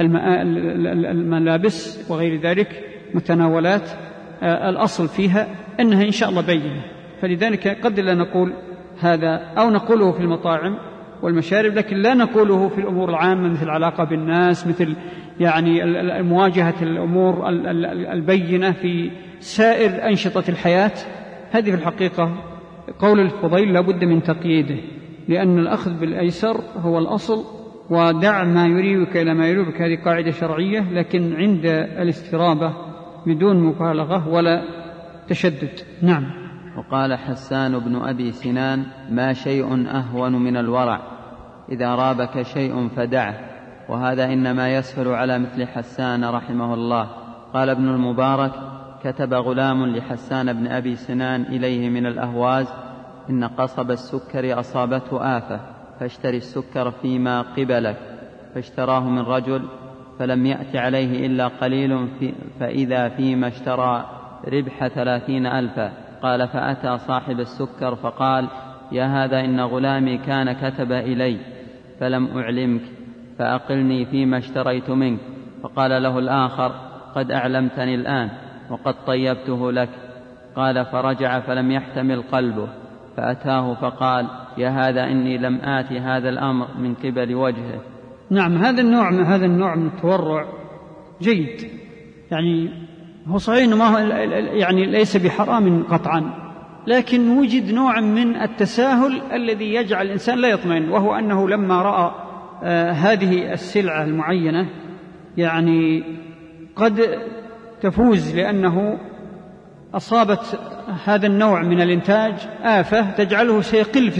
الملابس وغير ذلك، متناولات، الأصل فيها أنها إن شاء الله بينة. فلذلك قد لا نقول هذا، أو نقوله في المطاعم والمشارب، لكن لا نقوله في الأمور العامة مثل العلاقة بالناس، مثل يعني مواجهة الأمور البينة في سائر أنشطة الحياة. هذه في الحقيقة قول الفضيل لا بد من تقييده، لأن الأخذ بالأيسر هو الأصل، ودع ما يريبك إلى ما يريبك، هذه قاعدة شرعية، لكن عند الاسترابة بدون مبالغة ولا تشدد. نعم. وقال حسان بن أبي سنان: ما شيء أهون من الورع، إذا رابك شيء فدعه. وهذا إنما يسهل على مثل حسان رحمه الله. قال ابن المبارك: كتب غلام لحسان بن أبي سنان إليه من الأهواز: إن قصب السكر أصابته آفة، فاشتري السكر فيما قبلك. فاشتراه من رجل فلم يأت عليه إلا قليل، فإذا فيما اشترى ربح 30,000. قال: فأتى صاحب السكر فقال: يا هذا، إن غلامي كان كتب إلي فلم أعلمك، فأقلني فيما اشتريت منك. فقال له الآخر: قد أعلمتني الآن وقد طيبته لك. قال: فرجع فلم يحتمل قلبه، فأتاه فقال: يا هذا، إني لم آتي هذا الأمر من قبل وجهه. نعم. هذا النوع من التورع جيد، يعني هو صحيح إنه ما هو يعني ليس بحرام قطعا، لكن وجد نوع من التساهل الذي يجعل الإنسان لا يطمئن، وهو أنه لما رأى هذه السلعة المعينة يعني قد تفوز لأنه أصابت هذا النوع من الإنتاج آفة تجعله سيقل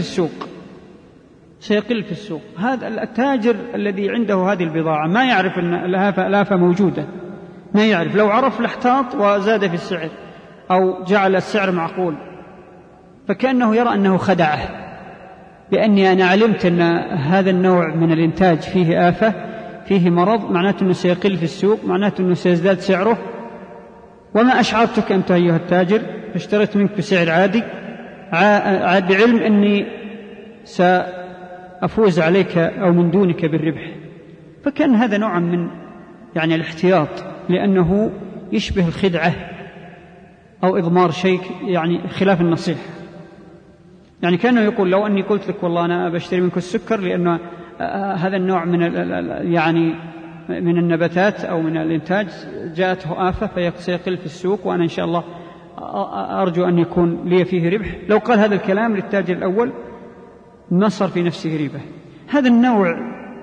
في السوق. هذا التاجر الذي عنده هذه البضاعة ما يعرف أن الآفة موجودة، ما يعرف. لو عرف لاحتاط وزاد في السعر أو جعل السعر معقول، فكأنه يرى أنه خدعه، بأني أنا علمت أن هذا النوع من الإنتاج فيه آفة، فيه مرض، معناته أنه سيقل في السوق، معناته أنه سيزداد سعره، وما أشعرتك أنت أيها التاجر، فاشتريت منك بسعر عادي بعلم أني سأفوز عليك أو من دونك بالربح. فكان هذا نوع من يعني الاحتياط، لأنه يشبه الخدعة أو إضمار شيء يعني خلاف النصيحة. يعني كأنه يقول: لو أني قلت لك والله أنا بشتري منك السكر لأن هذا النوع من يعني من النباتات أو من الإنتاج جاءته آفة فسيقل في السوق، وأنا إن شاء الله أرجو أن يكون لي فيه ربح، لو قال هذا الكلام للتاجر الأول ما صار في نفسه ريبة. هذا النوع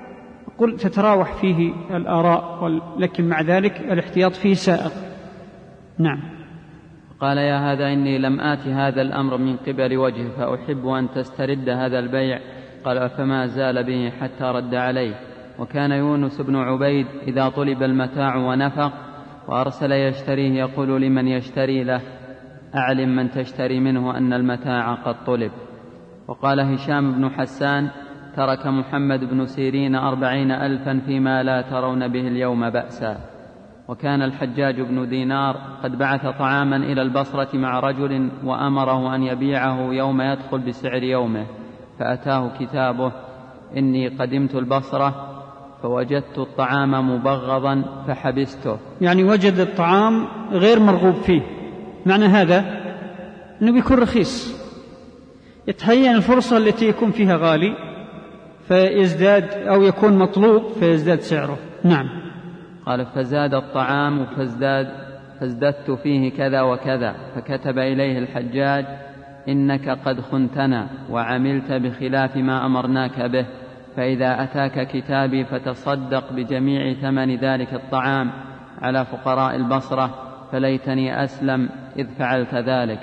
قل تتراوح فيه الآراء، لكن مع ذلك الاحتياط فيه سائغ. نعم. قال: يا هذا، إني لم آت هذا الأمر من قبل وجهه، فأحب أن تسترد هذا البيع. قال: فما زال به حتى رد عليه. وكان يونس بن عبيد إذا طلب المتاع ونفق وأرسل يشتريه يقول لمن يشتري له: أعلم من تشتري منه أن المتاع قد طلب. وقال هشام بن حسان: ترك محمد بن سيرين 40,000 فيما لا ترون به اليوم بأسا. وكان الحجاج بن دينار قد بعث طعاما إلى البصرة مع رجل وأمره أن يبيعه يوم يدخل بسعر يومه، فأتاه كتابه: إني قدمت البصرة فوجدت الطعام مبغضا فحبسته. يعني وجد الطعام غير مرغوب فيه، معنى هذا أنه بيكون رخيص، يتهيأ الفرصة التي يكون فيها غالي فيزداد، أو يكون مطلوب فيزداد سعره. نعم. قال: فزاد الطعام فازددت فيه كذا وكذا. فكتب إليه الحجاج: إنك قد خنتنا وعملت بخلاف ما أمرناك به، فإذا أتاك كتابي فتصدق بجميع ثمن ذلك الطعام على فقراء البصرة، فليتني أسلم إذ فعلت ذلك.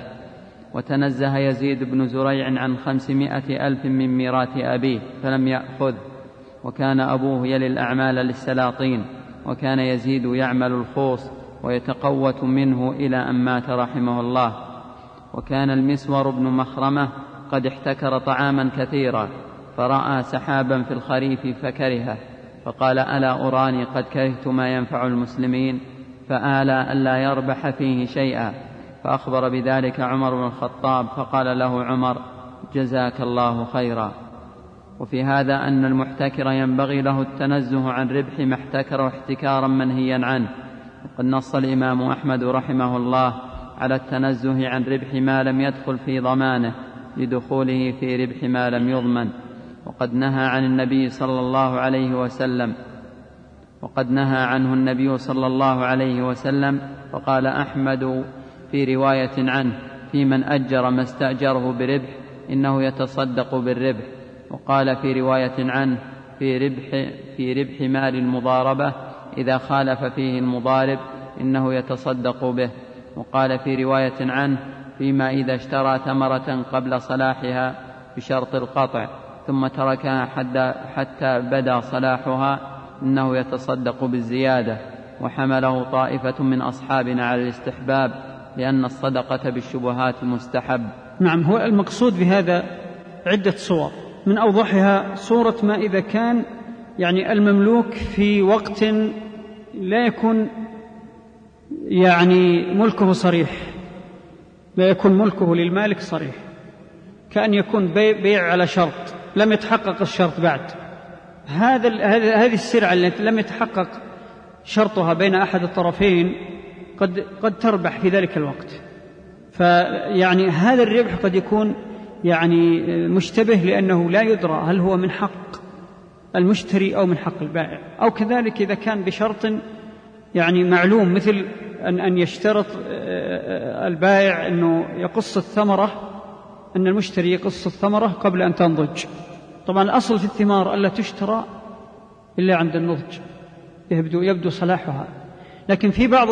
وتنزه يزيد بن زريع عن 500,000 من ميراث أبيه فلم يأخذ، وكان أبوه يلي الأعمال للسلاطين، وكان يزيد يعمل الخوص ويتقوت منه إلى أن مات رحمه الله. وكان المسور بن مخرمة قد احتكر طعاما كثيرا، فرأى سحابا في الخريف فكرهه، فقال: ألا أراني قد كرهت ما ينفع المسلمين، فآلى ألا يربح فيه شيئا. فأخبر بذلك عمر بن الخطاب، فقال له عمر: جزاك الله خيرا. وفي هذا أن المحتكر ينبغي له التنزه عن ربح ما احتكر احتكارا منهيا عنه. وقد نص الإمام أحمد رحمه الله على التنزه عن ربح ما لم يدخل في ضمانه لدخوله في ربح ما لم يضمن. وقد نهى عنه النبي صلى الله عليه وسلم فقال أحمد في رواية عنه: في من أجر ما استأجره بربح إنه يتصدق بالربح. وقال في رواية عنه: في ربح مال المضاربة إذا خالف فيه المضارب إنه يتصدق به. وقال في رواية عنه: فيما إذا اشترى ثمرة قبل صلاحها بشرط القطع ثم تركها حتى بدا صلاحها إنه يتصدق بالزيادة. وحمله طائفة من أصحابنا على الاستحباب لأن الصدقة بالشبهات مستحب. نعم، هو المقصود بهذا عدة صور، من أوضحها صورة ما إذا كان يعني المملوك في وقت لا يكون يعني ملكه صريح، لا يكون ملكه للمالك صريح، كأن يكون بيع على شرط لم يتحقق الشرط بعد. هذه السلعة التي لم يتحقق شرطها بين أحد الطرفين قد تربح في ذلك الوقت. فيعني هذا الربح قد يكون يعني مشتبه، لأنه لا يدرى هل هو من حق المشتري أو من حق البائع. أو كذلك إذا كان بشرط يعني معلوم، مثل أن يشترط البائع أنه يقص الثمرة، أن المشتري يقص الثمرة قبل أن تنضج. طبعا الأصل في الثمار ألا تشترى إلا عند النضج، يبدو صلاحها. لكن في بعض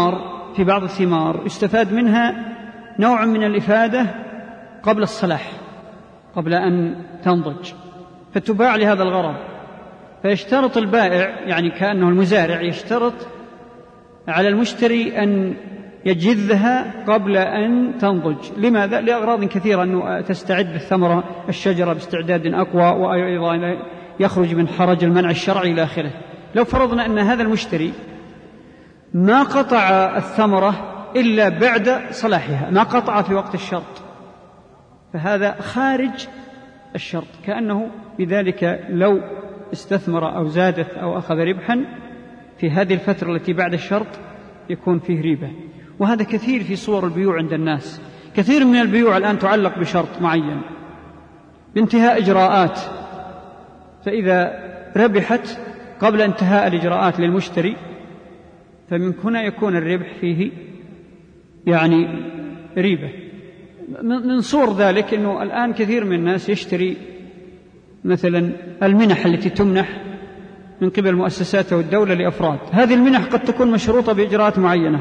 الثمار يستفاد منها نوع من الإفادة قبل الصلاح، قبل أن تنضج، فتباع لهذا الغرض. فيشترط البائع، يعني كأنه المزارع يشترط على المشتري أن يجذها قبل أن تنضج. لماذا؟ لأغراض كثيرة، أنه تستعد بالثمرة الشجرة باستعداد أقوى، وأيضا يخرج من حرج المنع الشرعي إلى آخره. لو فرضنا أن هذا المشتري ما قطع الثمرة إلا بعد صلاحها، ما قطع في وقت الشرط، فهذا خارج الشرط، كأنه بذلك لو استثمر أو زادت أو أخذ ربحا في هذه الفترة التي بعد الشرط يكون فيه ريبة. وهذا كثير في صور البيوع عند الناس. كثير من البيوع الآن تعلق بشرط معين بانتهاء إجراءات، فإذا ربحت قبل انتهاء الإجراءات للمشتري فمن هنا يكون الربح فيه يعني ريبة. من صور ذلك أنه الآن كثير من الناس يشتري مثلا المنح التي تمنح من قبل مؤسسات والدولة لأفراد. هذه المنح قد تكون مشروطة بإجراءات معينة.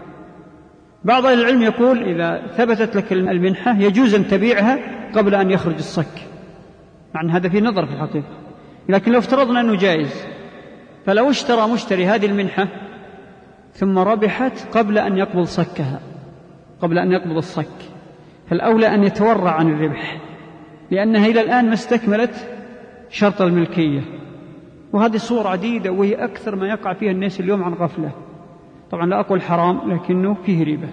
بعض أهل العلم يقول إذا ثبتت لك المنحة يجوز أن تبيعها قبل أن يخرج الصك، مع أن هذا في نظر في الحقيقة، لكن لو افترضنا أنه جائز، فلو اشترى مشتري هذه المنحة ثم ربحت قبل أن يقبض صكها، قبل أن يقبض الصك، فالأولى أن يتورع عن الربح، لأنها إلى الآن ما استكملت شرط الملكية. وهذه صور عديدة، وهي أكثر ما يقع فيها الناس اليوم عن غفلة. طبعا لا أقول حرام، لكنه فيه ريبة،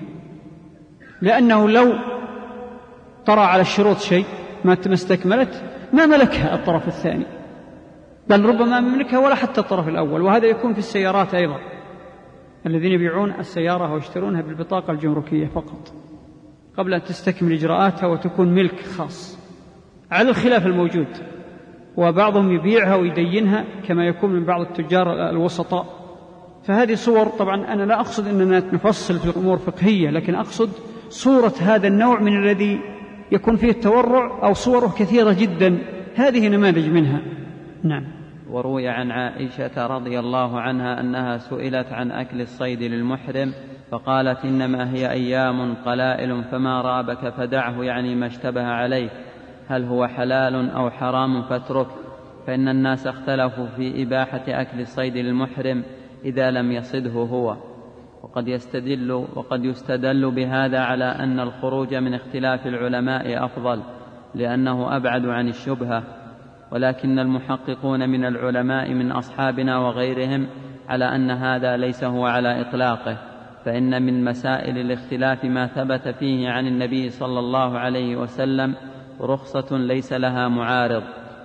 لأنه لو طرأ على الشروط شيء ما استكملت ما ملكها الطرف الثاني، بل ربما ملكها ولا حتى الطرف الأول. وهذا يكون في السيارات أيضا، الذين يبيعون السيارة ويشترونها بالبطاقة الجمركية فقط قبل أن تستكمل إجراءاتها وتكون ملك خاص، على الخلاف الموجود. وبعضهم يبيعها ويدينها كما يكون من بعض التجار الوسطاء. فهذه صور، طبعا أنا لا أقصد أننا نفصل في أمور فقهية، لكن أقصد صورة هذا النوع من الذي يكون فيه التورع، أو صوره كثيرة جدا، هذه نماذج منها. نعم. وروي عن عائشة رضي الله عنها أنها سئلت عن أكل الصيد للمحرم فقالت إنما هي أيام قلائل فما رابك فدعه، يعني ما اشتبه عليك، هل هو حلال أو حرام فاترك، فإن الناس اختلفوا في إباحة أكل الصيد للمحرم إذا لم يصده هو. وقد يستدل بهذا على أن الخروج من اختلاف العلماء أفضل لأنه أبعد عن الشبهة. ولكن المحققون من العلماء من أصحابنا وغيرهم على أن هذا ليس هو على إطلاقه، فإن من مسائل الاختلاف ما ثبت فيه عن النبي صلى الله عليه وسلم رخصة ليس لها معارض،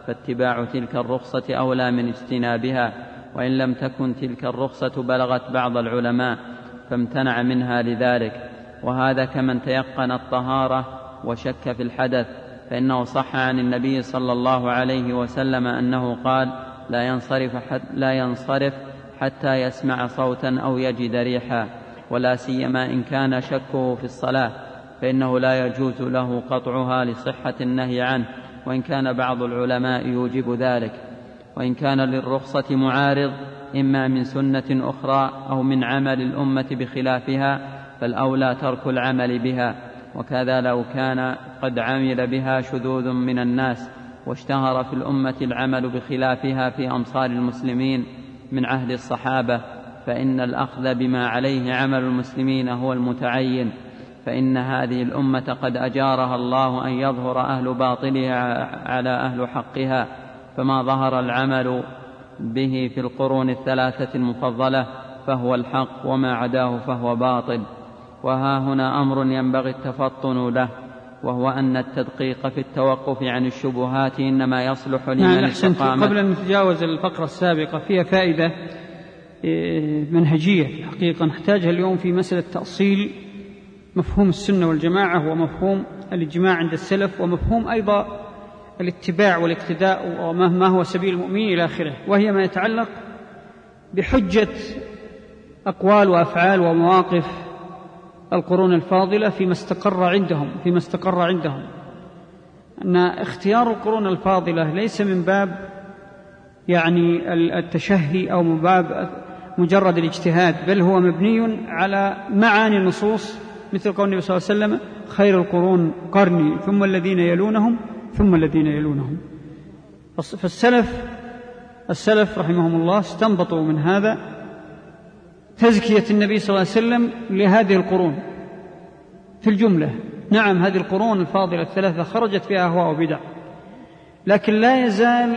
فاتباع تلك الرخصة أولى من اجتنابها، وإن لم تكن تلك الرخصة بلغت بعض العلماء فامتنع منها لذلك. وهذا كمن تيقن الطهارة وشك في الحدث، فإنه صح عن النبي صلى الله عليه وسلم أنه قال: لا ينصرف حتى يسمع صوتا أو يجد ريحا، ولا سيما إن كان شكه في الصلاة، فإنه لا يجوز له قطعها لصحة النهي عنه، وإن كان بعض العلماء يوجب ذلك. وإن كان للرخصة معارض إما من سنة أخرى أو من عمل الأمة بخلافها، فالأولى ترك العمل بها. وكذا لو كان قد عمل بها شذوذ من الناس واشتهر في الأمة العمل بخلافها في أمصار المسلمين من عهد الصحابة، فإن الأخذ بما عليه عمل المسلمين هو المتعين، فإن هذه الأمة قد أجارها الله أن يظهر أهل باطلها على أهل حقها، فما ظهر العمل به في القرون الثلاثة المفضلة فهو الحق، وما عداه فهو باطل. وها هنا أمر ينبغي التفطن له، وهو أن التدقيق في التوقف عن الشبهات إنما يصلح لمن استقام. قبل أن نتجاوز الفقرة السابقة فيها فائدة منهجية في الحقيقة نحتاجها اليوم في مسألة تأصيل مفهوم السنة والجماعة ومفهوم الإجماع عند السلف، ومفهوم أيضا الاتباع والاقتداء وما هو سبيل المؤمنين إلى آخره، وهي ما يتعلق بحجة أقوال وأفعال ومواقف القرون الفاضلة فيما استقر عندهم أن اختيار القرون الفاضلة ليس من باب يعني التشهي أو من باب مجرد الاجتهاد، بل هو مبني على معاني النصوص، مثل قول النبي صلى الله عليه وسلم: خير القرون قرني ثم الذين يلونهم ثم الذين يلونهم. فالسلف رحمهم الله استنبطوا من هذا تزكية النبي صلى الله عليه وسلم لهذه القرون في الجملة. نعم، هذه القرون الفاضلة الثلاثة خرجت فيها أهواء وبدع، لكن لا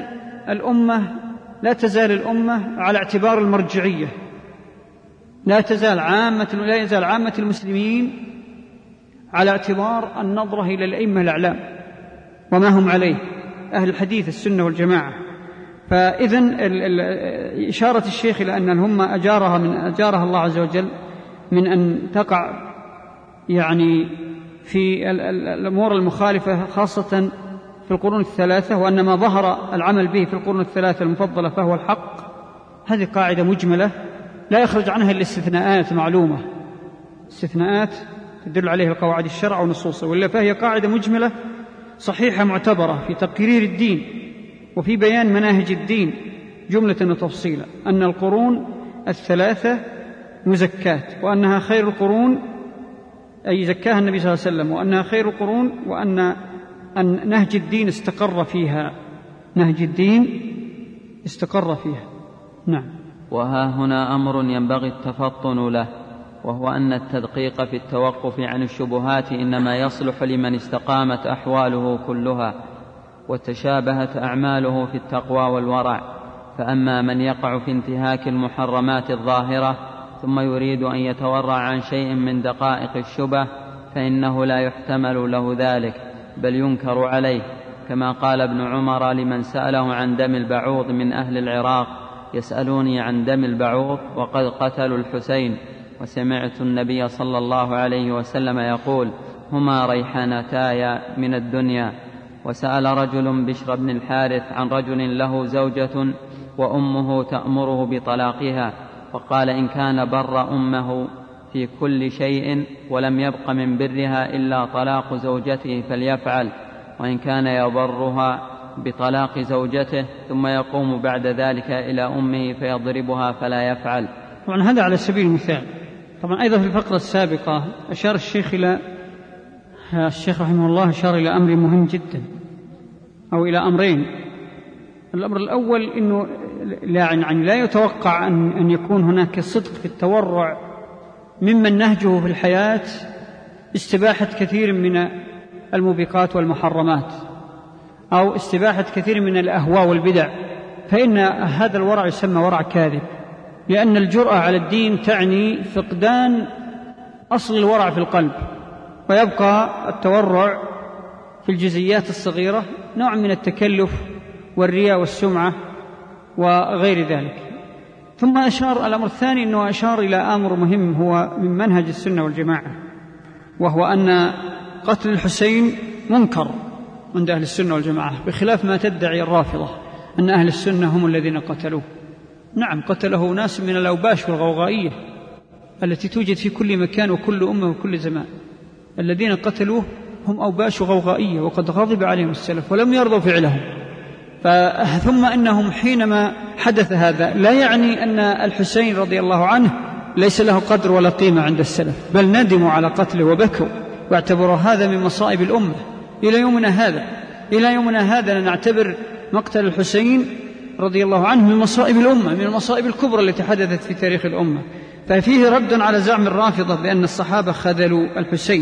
تزال الأمة على اعتبار المرجعية، لا يزال عامة المسلمين على اعتبار النظرة إلى الأئمة الأعلام وما هم عليه أهل الحديث السنة والجماعة. فإذن إشارة الشيخ إلى أن الأمة أجارها الله عز وجل من أن تقع يعني في الأمور المخالفة خاصة في القرون الثلاثة، وأن ما ظهر العمل به في القرون الثلاثة المفضلة فهو الحق. هذه قاعدة مجملة لا يخرج عنها إلا استثناءات معلومة، استثناءات تدل عليها القواعد الشرع ونصوصه، وإلا فهي قاعدة مجملة صحيحة معتبرة في تقرير الدين وفي بيان مناهج الدين جملة وتفصيلا، أن القرون الثلاثة مزكات، وأنها خير القرون، أي زكاها النبي صلى الله عليه وسلم، وأنها خير القرون، وأن نهج الدين استقر فيها، نعم. وها هنا أمر ينبغي التفطن له، وهو أن التدقيق في التوقف عن الشبهات إنما يصلح لمن استقامت أحواله كلها وتشابهت أعماله في التقوى والورع. فأما من يقع في انتهاك المحرمات الظاهرة ثم يريد أن يتورع عن شيء من دقائق الشبه، فإنه لا يحتمل له ذلك، بل ينكر عليه، كما قال ابن عمر لمن سأله عن دم البعوض من أهل العراق: يسألوني عن دم البعوض وقد قتلوا الحسين. وسمعت النبي صلى الله عليه وسلم يقول: هما ريحانتاي من الدنيا. وسأل رجل بشر بن الحارث عن رجل له زوجة وأمه تأمره بطلاقها، فقال: إن كان بر أمه في كل شيء ولم يبق من برها إلا طلاق زوجته فليفعل، وإن كان يبرها بطلاق زوجته ثم يقوم بعد ذلك إلى أمه فيضربها فلا يفعل. طبعا هذا على سبيل المثال. طبعا أيضا في الفقرة السابقة أشار الشيخ رحمه الله إلى أمر مهم جدا، أو إلى أمرين. الأمر الأول أنه لا يتوقع أن يكون هناك صدق في التورع ممن نهجه في الحياة استباحة كثير من الموبقات والمحرمات، أو استباحة كثير من الأهواء والبدع، فإن هذا الورع يسمى ورع كاذب، لأن الجرأة على الدين تعني فقدان أصل الورع في القلب، ويبقى التورع في الجزئيات الصغيرة نوع من التكلف والرياء والسمعة وغير ذلك. ثم أشار الأمر الثاني أنه أشار إلى أمر مهم هو من منهج السنة والجماعة، وهو أن قتل الحسين منكر عند أهل السنة والجماعة، بخلاف ما تدعي الرافضة أن أهل السنة هم الذين قتلوه. نعم، قتله ناس من الأوباش والغوغائية التي توجد في كل مكان وكل أمة وكل زمان. الذين قتلوه هم أوباش وغوغائية، وقد غضب عليهم السلف ولم يرضوا فعلهم. ثم إنهم حينما حدث هذا لا يعني أن الحسين رضي الله عنه ليس له قدر ولا قيمة عند السلف، بل ندموا على قتله وبكوا واعتبروا هذا من مصائب الأمة. إلى يومنا هذا نعتبر مقتل الحسين رضي الله عنه من مصائب الأمة، من المصائب الكبرى التي حدثت في تاريخ الأمة. ففيه رد على زعم الرافضة بأن الصحابة خذلوا الحسين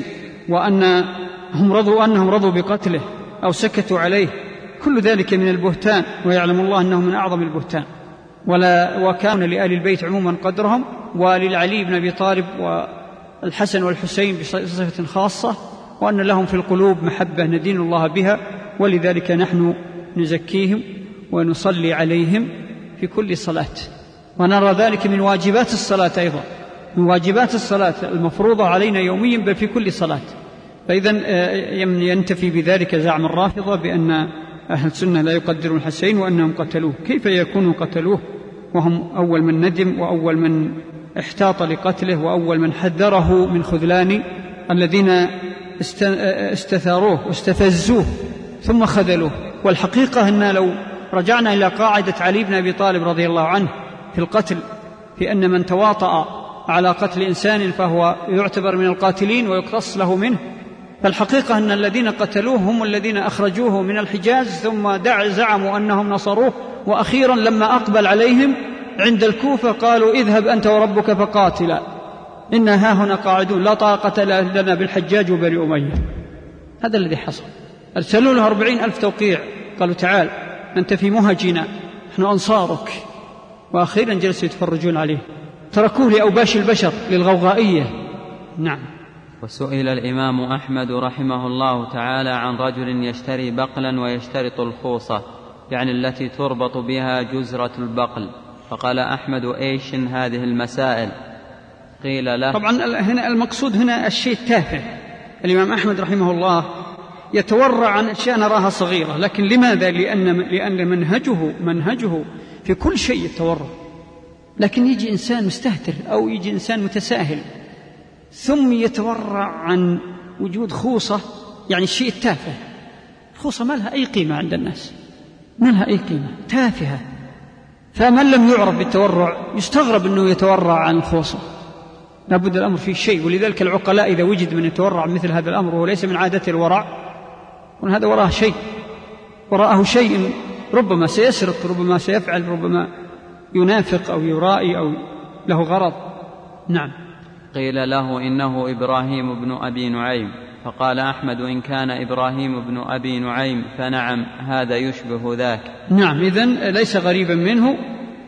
وأنهم رضوا بقتله أو سكتوا عليه. كل ذلك من البهتان، ويعلم الله أنه من أعظم البهتان. وكان لآل البيت عموما قدرهم، وللعلي بن أبي طالب والحسن والحسين بصفة خاصة، وأن لهم في القلوب محبة ندين الله بها، ولذلك نحن نزكيهم ونصلي عليهم في كل صلاة، ونرى ذلك من واجبات الصلاة أيضا، من واجبات الصلاة المفروضة علينا يوميا بل في كل صلاة. فإذا ينتفي بذلك زعم الرافضة بأن أهل السنة لا يقدرون الحسين وأنهم قتلوه. كيف يكونوا قتلوه وهم أول من ندم وأول من احتاط لقتله وأول من حذره من خذلان الذين استثاروه واستفزوه ثم خذلوه. والحقيقة أن لو رجعنا إلى قاعدة علي بن أبي طالب رضي الله عنه في القتل، في أن من تواطأ على قتل إنسان فهو يعتبر من القاتلين ويقتص له منه، فالحقيقة أن الذين قتلوه هم الذين أخرجوه من الحجاز ثم زعموا أنهم نصروه، وأخيرا لما أقبل عليهم عند الكوفة قالوا اذهب أنت وربك فقاتلا إنا هاهنا قاعدون لا طاقة لنا بالحجاج وبني أمية. هذا الذي حصل. أرسلوا له 40,000 توقيع، قالوا تعال أنت في مهجنا نحن أنصارك، وأخيرا جلسوا يتفرجون عليه، تركوه لأوباش البشر للغوغائية. نعم. وسئل الإمام أحمد رحمه الله تعالى عن رجل يشتري بقلا ويشترط الخوصة، يعني التي تربط بها جزرة البقل، فقال أحمد إيش هذه المسائل؟ قيل له طبعا هنا المقصود هنا الشيء التافه. الإمام أحمد رحمه الله يتورع عن أشياء نراها صغيرة، لكن لماذا؟ لأن منهجه في كل شيء التورع. لكن يجي إنسان مستهتر أو يجي إنسان متساهل ثم يتورع عن وجود خوصة، يعني الشيء التافه. الخوصة ما لها أي قيمة عند الناس، ما لها أي قيمة، تافهة. فمن لم يعرف بالتورع يستغرب أنه يتورع عن الخوصة، لابد الأمر فيه شيء. ولذلك العقلاء إذا وجد من يتورع مثل هذا الأمر وهو ليس من عادته الورع، وهذا وراءه شيء، ربما سيسرق، ربما سيفعل، ربما ينافق أو يرائي أو له غرض. نعم. قيل له إنه إبراهيم بن أبي نعيم، فقال أحمد إن كان إبراهيم بن أبي نعيم فنعم هذا يشبه ذاك. نعم، إذن ليس غريبا منه،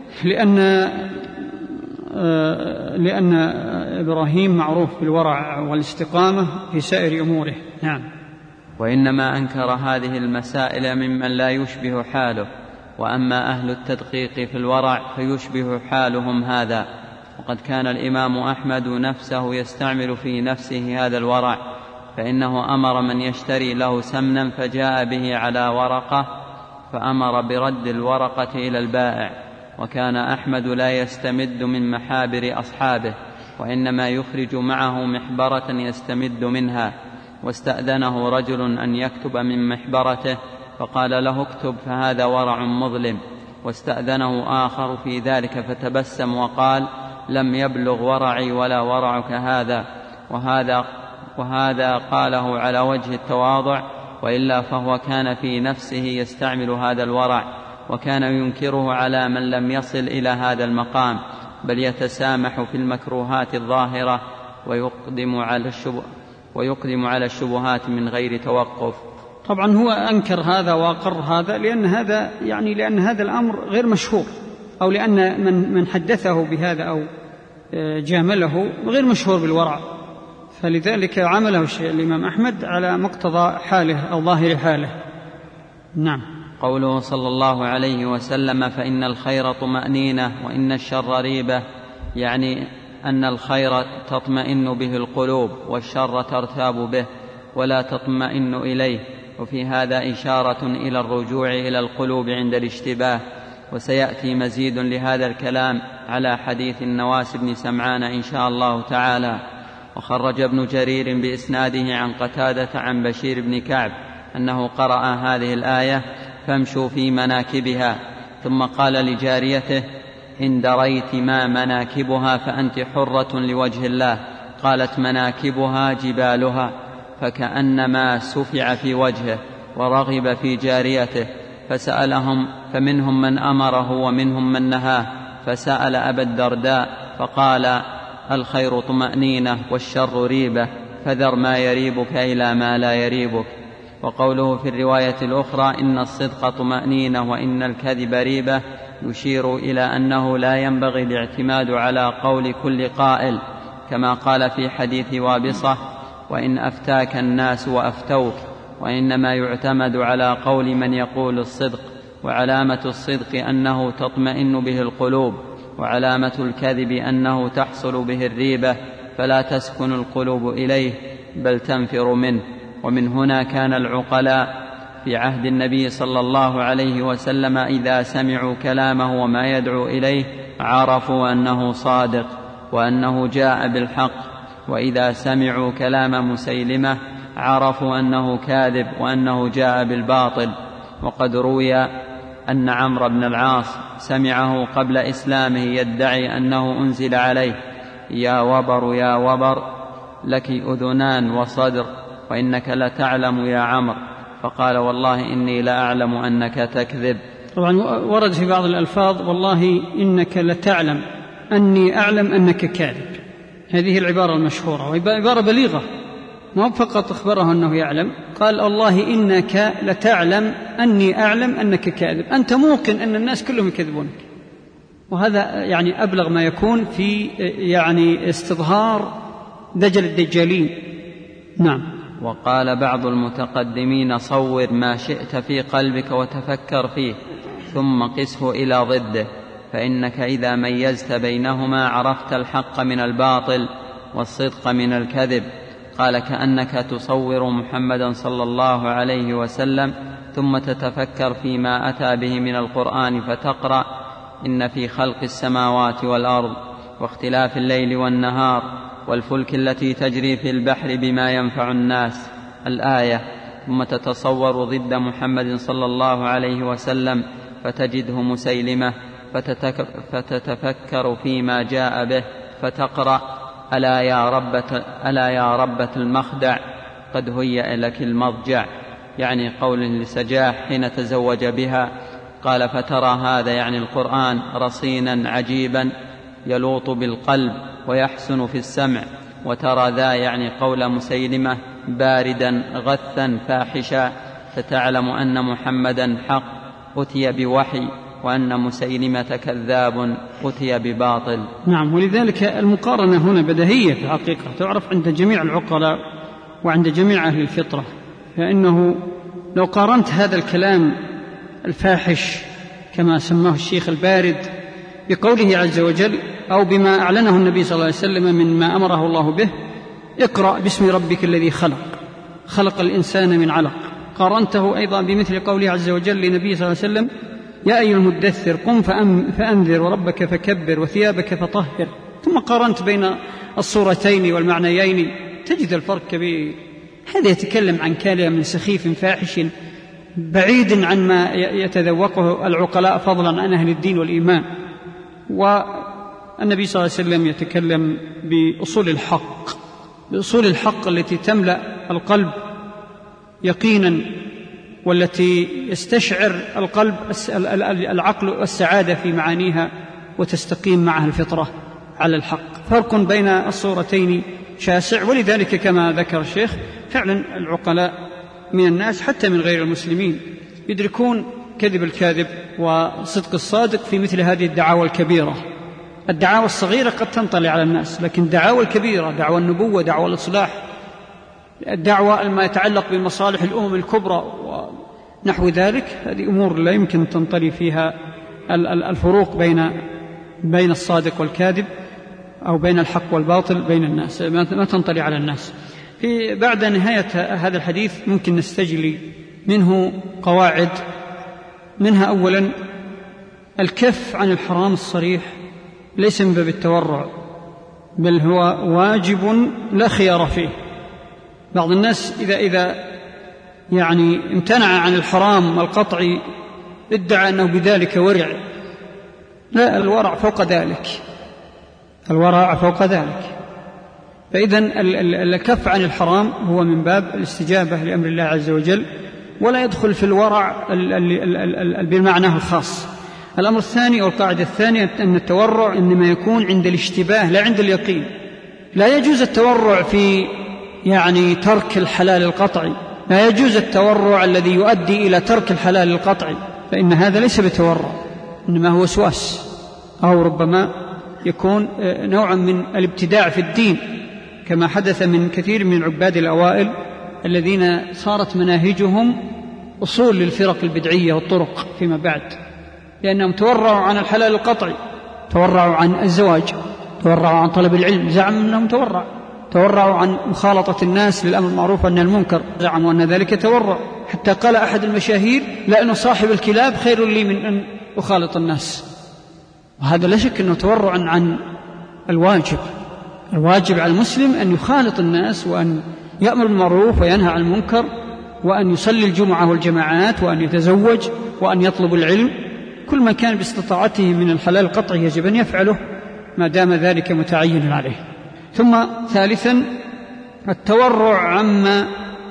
لأن إبراهيم معروف بالورع والاستقامة في سائر أموره. نعم. وإنما أنكر هذه المسائل ممن لا يشبه حاله، وأما أهل التدقيق في الورع فيشبه حالهم هذا. وقد كان الإمام أحمد نفسه يستعمل في نفسه هذا الورع، فإنه أمر من يشتري له سمنا فجاء به على ورقة فأمر برد الورقة إلى البائع. وكان أحمد لا يستمد من محابر أصحابه، وإنما يخرج معه محبرة يستمد منها. واستأذنه رجل أن يكتب من محبرته فقال له اكتب فهذا ورع مظلم. واستأذنه آخر في ذلك فتبسم وقال لم يبلغ ورعي ولا ورعك هذا. وهذا قاله على وجه التواضع، وإلا فهو كان في نفسه يستعمل هذا الورع، وكان ينكره على من لم يصل إلى هذا المقام، بل يتسامح في المكروهات الظاهرة ويقدم على الشبهات من غير توقف. طبعا هو أنكر هذا وأقر هذا لأن هذا الأمر غير مشهور، أو لأن من حدثه بهذا أو جامله غير مشهور بالورع، فلذلك عمله الإمام أحمد على مقتضى حاله أو ظاهر حاله. نعم. قوله صلى الله عليه وسلم فإن الخير طمأنينة وإن الشر ريبة، يعني أن الخير تطمئن به القلوب والشر ترتاب به ولا تطمئن إليه. وفي هذا إشارة إلى الرجوع إلى القلوب عند الاشتباه. وسيأتي مزيد لهذا الكلام على حديث النواس بن سمعان إن شاء الله تعالى. وخرج ابن جرير بإسناده عن قتادة عن بشير بن كعب أنه قرأ هذه الآية فامشوا في مناكبها، ثم قال لجاريته إن دريت ما مناكبها فأنت حرة لوجه الله. قالت مناكبها جبالها، فكأنما سفع في وجهه ورغب في جاريته. فسألهم فمنهم من أمره ومنهم من نهاه، فسأل أبا الدرداء فقال الخير طمأنينة والشر ريبة، فذر ما يريبك إلى ما لا يريبك. وقوله في الرواية الأخرى إن الصدق طمأنينة وإن الكذب ريبة يشير إلى أنه لا ينبغي الاعتماد على قول كل قائل، كما قال في حديث وابصة وإن أفتاك الناس وأفتوك، وإنما يعتمد على قول من يقول الصدق. وعلامة الصدق أنه تطمئن به القلوب، وعلامة الكذب أنه تحصل به الريبة فلا تسكن القلوب إليه بل تنفر منه. ومن هنا كان العقلاء في عهد النبي صلى الله عليه وسلم إذا سمعوا كلامه وما يدعو إليه عرفوا أنه صادق وأنه جاء بالحق، وإذا سمعوا كلام مسيلمة عرفوا أنه كاذب وأنه جاء بالباطل. وقد روي أن عمرو بن العاص سمعه قبل إسلامه يدعي أنه أنزل عليه يا وبر يا وبر لك أذنان وصدر وإنك لتعلم يا عمرو، فقال والله إني لأعلم أنك تكذب. طبعا ورد في بعض الألفاظ والله إنك لتعلم أني أعلم أنك كاذب، هذه العبارة المشهورة وعبارة بليغة، ما فقط أخبره أنه يعلم، قال الله إنك لتعلم أني أعلم أنك كاذب، أنت موقن أن الناس كلهم يكذبونك. وهذا يعني أبلغ ما يكون في يعني استظهار دجل الدجالين. نعم. وقال بعض المتقدمين صور ما شئت في قلبك وتفكر فيه ثم قسه إلى ضده، فإنك إذا ميزت بينهما عرفت الحق من الباطل والصدق من الكذب. قال كأنك تصور محمدا صلى الله عليه وسلم ثم تتفكر فيما أتى به من القرآن فتقرأ إن في خلق السماوات والأرض واختلاف الليل والنهار والفلك التي تجري في البحر بما ينفع الناس الآية، ثم تتصور ضد محمد صلى الله عليه وسلم فتجده مسيلمة، فتتفكر فيما جاء به فتقرأ ألا يا ربة المخدع قد هيأ لك المضجع، يعني قول لسجاح حين تزوج بها. قال فترى هذا يعني القرآن رصينا عجيبا يلوط بالقلب ويحسن في السمع، وترى ذا يعني قول مسيلمة باردا غثا فاحشا، فتعلم أن محمدا حق أتي بوحي وأن مسيلمة كذاب أتي بباطل. نعم. ولذلك المقارنة هنا بديهية في الحقيقة، تعرف عند جميع العقلاء وعند جميع أهل الفطرة، فإنه لو قارنت هذا الكلام الفاحش كما سماه الشيخ البارد بقوله عز وجل أو بما أعلنه النبي صلى الله عليه وسلم مما أمره الله به اقرأ باسم ربك الذي خلق الإنسان من علق، قارنته أيضا بمثل قوله عز وجل لنبي صلى الله عليه وسلم يا أيها المدثر قم فأنذر وربك فكبر وثيابك فطهر، ثم قارنت بين الصورتين والمعنيين تجد الفرق كبير. هذا يتكلم عن كلام سخيف فاحش بعيد عن ما يتذوقه العقلاء فضلا عن أهل الدين والإيمان. والنبي صلى الله عليه وسلم يتكلم بأصول الحق التي تملأ القلب يقينا، والتي يستشعر القلب العقل والسعادة في معانيها وتستقيم معها الفطرة على الحق. فرق بين الصورتين شاسع، ولذلك كما ذكر الشيخ فعلا العقلاء من الناس حتى من غير المسلمين يدركون كذب الكاذب وصدق الصادق في مثل هذه الدعاوى الكبيرة. الدعاوى الصغيرة قد تنطلي على الناس، لكن الدعاوى الكبيرة، دعوى النبوة، دعوى الإصلاح، الدعوة ما يتعلق بمصالح الأمم الكبرى نحو ذلك، هذه أمور لا يمكن تنطلي فيها الفروق بين الصادق والكاذب، أو بين الحق والباطل بين الناس، ما تنطلي على الناس. بعد نهاية هذا الحديث ممكن نستجلي منه قواعد، منها أولا الكف عن الحرام الصريح ليس من باب التورع، بل هو واجب لا خيار فيه. بعض الناس إذا يعني امتنع عن الحرام القطعي ادعى أنه بذلك ورع. لا، الورع فوق ذلك، الورع فوق ذلك. فإذن الكف عن الحرام هو من باب الاستجابة لأمر الله عز وجل، ولا يدخل في الورع بالمعنى الخاص. الأمر الثاني أو القاعدة الثانية أن التورع إنما يكون عند الاشتباه لا عند اليقين. لا يجوز التورع في يعني ترك الحلال القطعي، لا يجوز التورع الذي يؤدي إلى ترك الحلال القطعي، فإن هذا ليس بتورع، إنما هو وسواس، أو ربما يكون نوعا من الابتداع في الدين، كما حدث من كثير من العباد الأوائل الذين صارت مناهجهم أصول للفرق البدعية والطرق فيما بعد، لأنهم تورعوا عن الحلال القطعي، تورعوا عن الزواج، تورعوا عن طلب العلم، زعموا أنهم تورعوا عن مخالطة الناس للأمر المعروف والنهي عن المنكر، زعموا أن ذلك تورع. حتى قال أحد المشاهير: لأن صاحب الكلاب خير لي من أن أخالط الناس. وهذا لا شك أنه تورع عن الواجب. الواجب على المسلم أن يخالط الناس، وأن يأمر بالمعروف وينهى عن المنكر، وأن يصلي الجمعة والجماعات، وأن يتزوج، وأن يطلب العلم. كل ما كان باستطاعته من الحلال القطعي يجب أن يفعله ما دام ذلك متعين عليه. ثم ثالثا التورع عما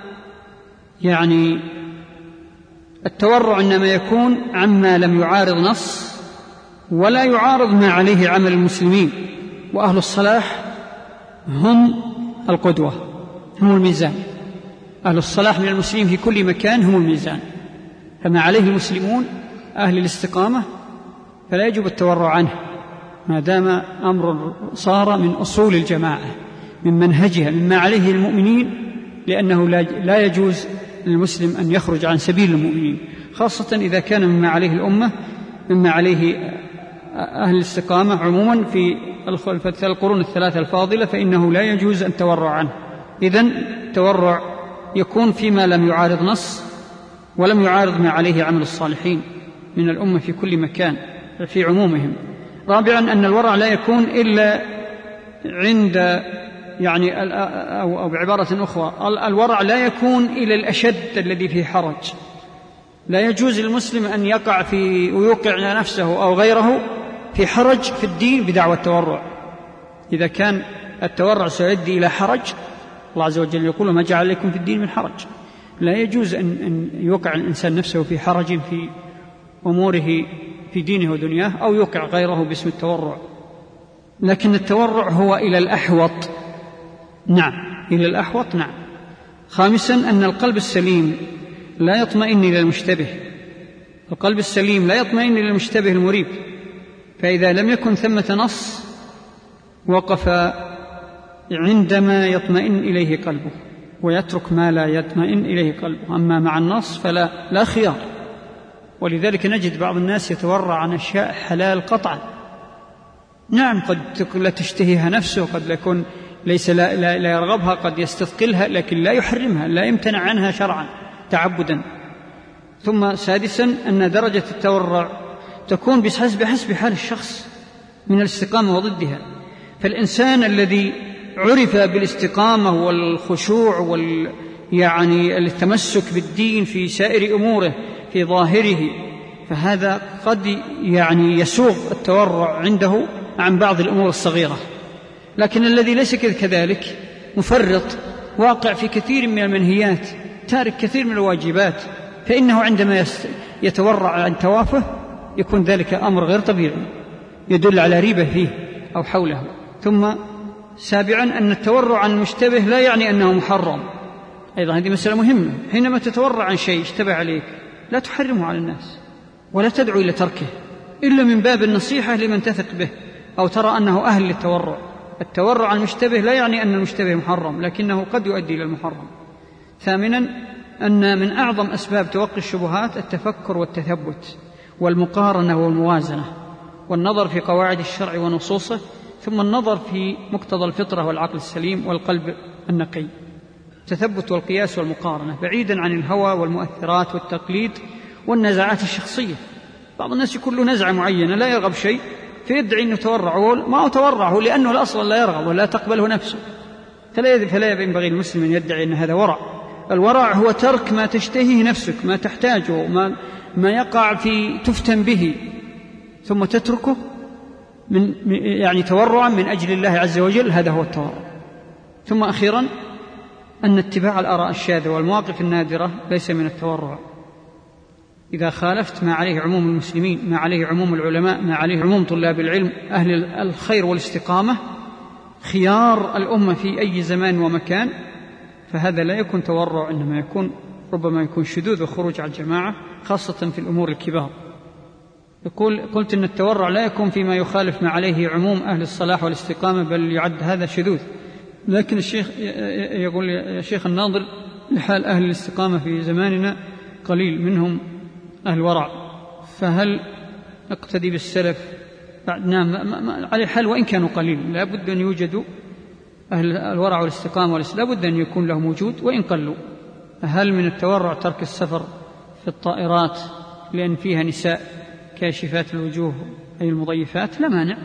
التورع إنما يكون عما لم يعارض نص ولا يعارض ما عليه عمل المسلمين، وأهل الصلاح هم القدوة، هم الميزان. أهل الصلاح من المسلمين في كل مكان هم الميزان، فما عليه المسلمون أهل الاستقامة فلا يجب التورع عنه ما دام أمر صار من أصول الجماعة، من منهجها، مما عليه المؤمنين، لأنه لا يجوز للمسلم أن يخرج عن سبيل المؤمنين، خاصة إذا كان مما عليه الأمة، مما عليه أهل الاستقامة عموما في القرون الثلاثة الفاضلة، فإنه لا يجوز أن تورع عنه. إذن التورع يكون فيما لم يعارض نص ولم يعارض ما عليه عمل الصالحين من الأمة في كل مكان في عمومهم. رابعا أن الورع لا يكون إلا عند أو بعبارة أخرى، الورع لا يكون إلى الأشد الذي فيه حرج. لا يجوز للمسلم أن يقع ويوقع نفسه أو غيره في حرج في الدين بدعوى التورع. إذا كان التورع سيؤدي إلى حرج، الله عز وجل يقول: ما جعل لكم في الدين من حرج. لا يجوز أن يوقع الإنسان نفسه في حرج في أموره في دينه ودنياه، أو يوقع غيره باسم التورع. لكن التورع هو إلى الأحوط، نعم، إلى الأحوط، نعم. خامسا أن القلب السليم لا يطمئن إلى المشتبه. القلب السليم لا يطمئن إلى المشتبه المريب، فإذا لم يكن ثمة نص وقف عندما يطمئن إليه قلبه، ويترك ما لا يطمئن إليه قلبه. أما مع النص فلا خيار. ولذلك نجد بعض الناس يتورع عن أشياء حلال قطعا، نعم، قد لا تشتهيها نفسه، قد يكون ليس لا يرغبها، قد يستثقلها، لكن لا يحرمها، لا يمتنع عنها شرعا تعبدا. ثم سادسا أن درجة التورع تكون بحسب حال الشخص من الاستقامة وضدها. فالإنسان الذي عرف بالاستقامة والخشوع التمسك بالدين في سائر أموره في ظاهره، فهذا قد يسوغ التورع عنده عن بعض الأمور الصغيرة. لكن الذي ليس كذلك مفرط، واقع في كثير من المنهيات، تارك كثير من الواجبات، فإنه عندما يتورع عن توافه يكون ذلك أمر غير طبيعي يدل على ريبة فيه أو حوله. ثم سابعا أن التورع عن المشتبه لا يعني أنه محرم. أيضا هذه مسألة مهمة. حينما تتورع عن شيء اشتبه عليك لا تحرمه على الناس ولا تدعو إلى تركه إلا من باب النصيحة لمن تثق به أو ترى أنه أهل للتورع. التورع عن المشتبه لا يعني أن المشتبه محرم، لكنه قد يؤدي إلى المحرم. ثامنا أن من أعظم أسباب توقي الشبهات التفكر والتثبت والمقارنة والموازنة والنظر في قواعد الشرع ونصوصه، ثم النظر في مقتضى الفطرة والعقل السليم والقلب النقي. التثبت والقياس والمقارنة بعيدا عن الهوى والمؤثرات والتقليد والنزعات الشخصية. بعض الناس يكون له نزعة معينة لا يرغب شيء فيدعي أنه تورع، ما هو تورعه لأنه الأصل لا يرغب ولا تقبله نفسه. فلا ينبغي المسلم أن يدعي أن هذا ورع. الورع هو ترك ما تشتهيه نفسك، ما تحتاجه، ما يقع في تفتن به، ثم تتركه يعني تورعا من أجل الله عز وجل، هذا هو التورع. ثم أخيرا أن اتباع الآراء الشاذة والمواقف النادرة ليس من التورع. إذا خالفت ما عليه عموم المسلمين، ما عليه عموم العلماء، ما عليه عموم طلاب العلم أهل الخير والاستقامة خيار الأمة في أي زمان ومكان، فهذا لا يكون تورع، إنما ربما يكون شذوذ وخروج على الجماعة، خاصة في الأمور الكبار. قلت إن التورع لا يكون فيما يخالف ما عليه عموم أهل الصلاح والاستقامة، بل يعد هذا شذوذ. لكن الشيخ يقول يا شيخ الناظر لحال أهل الاستقامة في زماننا قليل منهم أهل ورع، فهل اقتدي بالسلف؟ نعم، على حال وإن كانوا قليل لا بد أن يوجدوا أهل الورع والاستقامة، لا بد أن يكون لهم وجود وإن قلوا. هل من التورع ترك السفر في الطائرات لأن فيها نساء كاشفات الوجوه أي المضيفات؟ لا مانع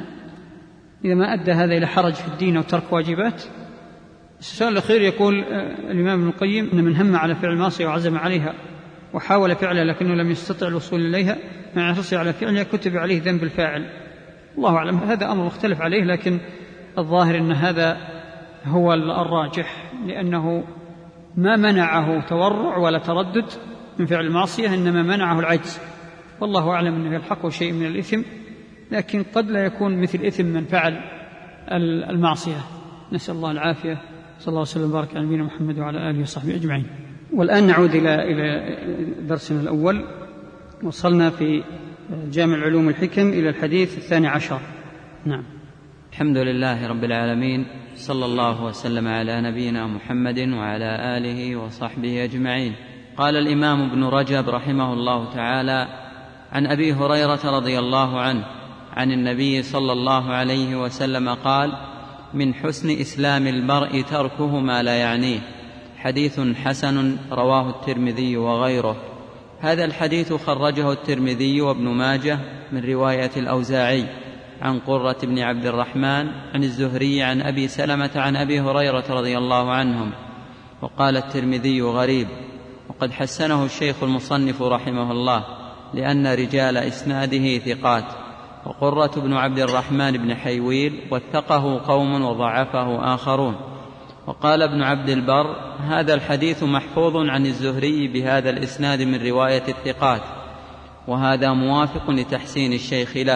إذا ما أدى هذا إلى حرج في الدين أو ترك واجبات. السؤال الأخير يقول الإمام ابن القيم إن من هم على فعل معصية وعزم عليها وحاول فعلها لكنه لم يستطع الوصول إليها مع حرصه على فعلها كتب عليه ذنب الفاعل. الله أعلم، هذا أمر مختلف عليه، لكن الظاهر أن هذا هو الراجح، لأنه ما منعه تورع ولا تردد من فعل المعصية، إنما منعه العجز. والله أعلم أنه يلحقه شيء من الإثم، لكن قد لا يكون مثل إثم من فعل المعصية. نسأل الله العافية. صلى الله وسلم وبارك على نبينا محمد وعلى آله وصحبه أجمعين. والآن نعود إلى درسنا الأول. وصلنا في جامع العلوم الحكم إلى الحديث 12. نعم. الحمد لله رب العالمين، صلى الله وسلم على نبينا محمد وعلى آله وصحبه أجمعين. قال الإمام ابن رجب رحمه الله تعالى: عن أبي هريرة رضي الله عنه عن النبي صلى الله عليه وسلم قال: من حسن إسلام المرء تركه ما لا يعنيه. حديث حسن رواه الترمذي وغيره. هذا الحديث خرجه الترمذي وابن ماجه من رواية الأوزاعي عن قرة بن عبد الرحمن عن الزهري عن أبي سلمة عن أبي هريرة رضي الله عنهم. وقال الترمذي غريب، وقد حسنه الشيخ المصنف رحمه الله لأن رجال إسناده ثقات. وقرة بن عبد الرحمن بن حيويل وثقه قوم وضعفه آخرون. وقال ابن عبد البر: هذا الحديث محفوظ عن الزهري بهذا الإسناد من رواية الثقات، وهذا موافق لتحسين الشيخ له.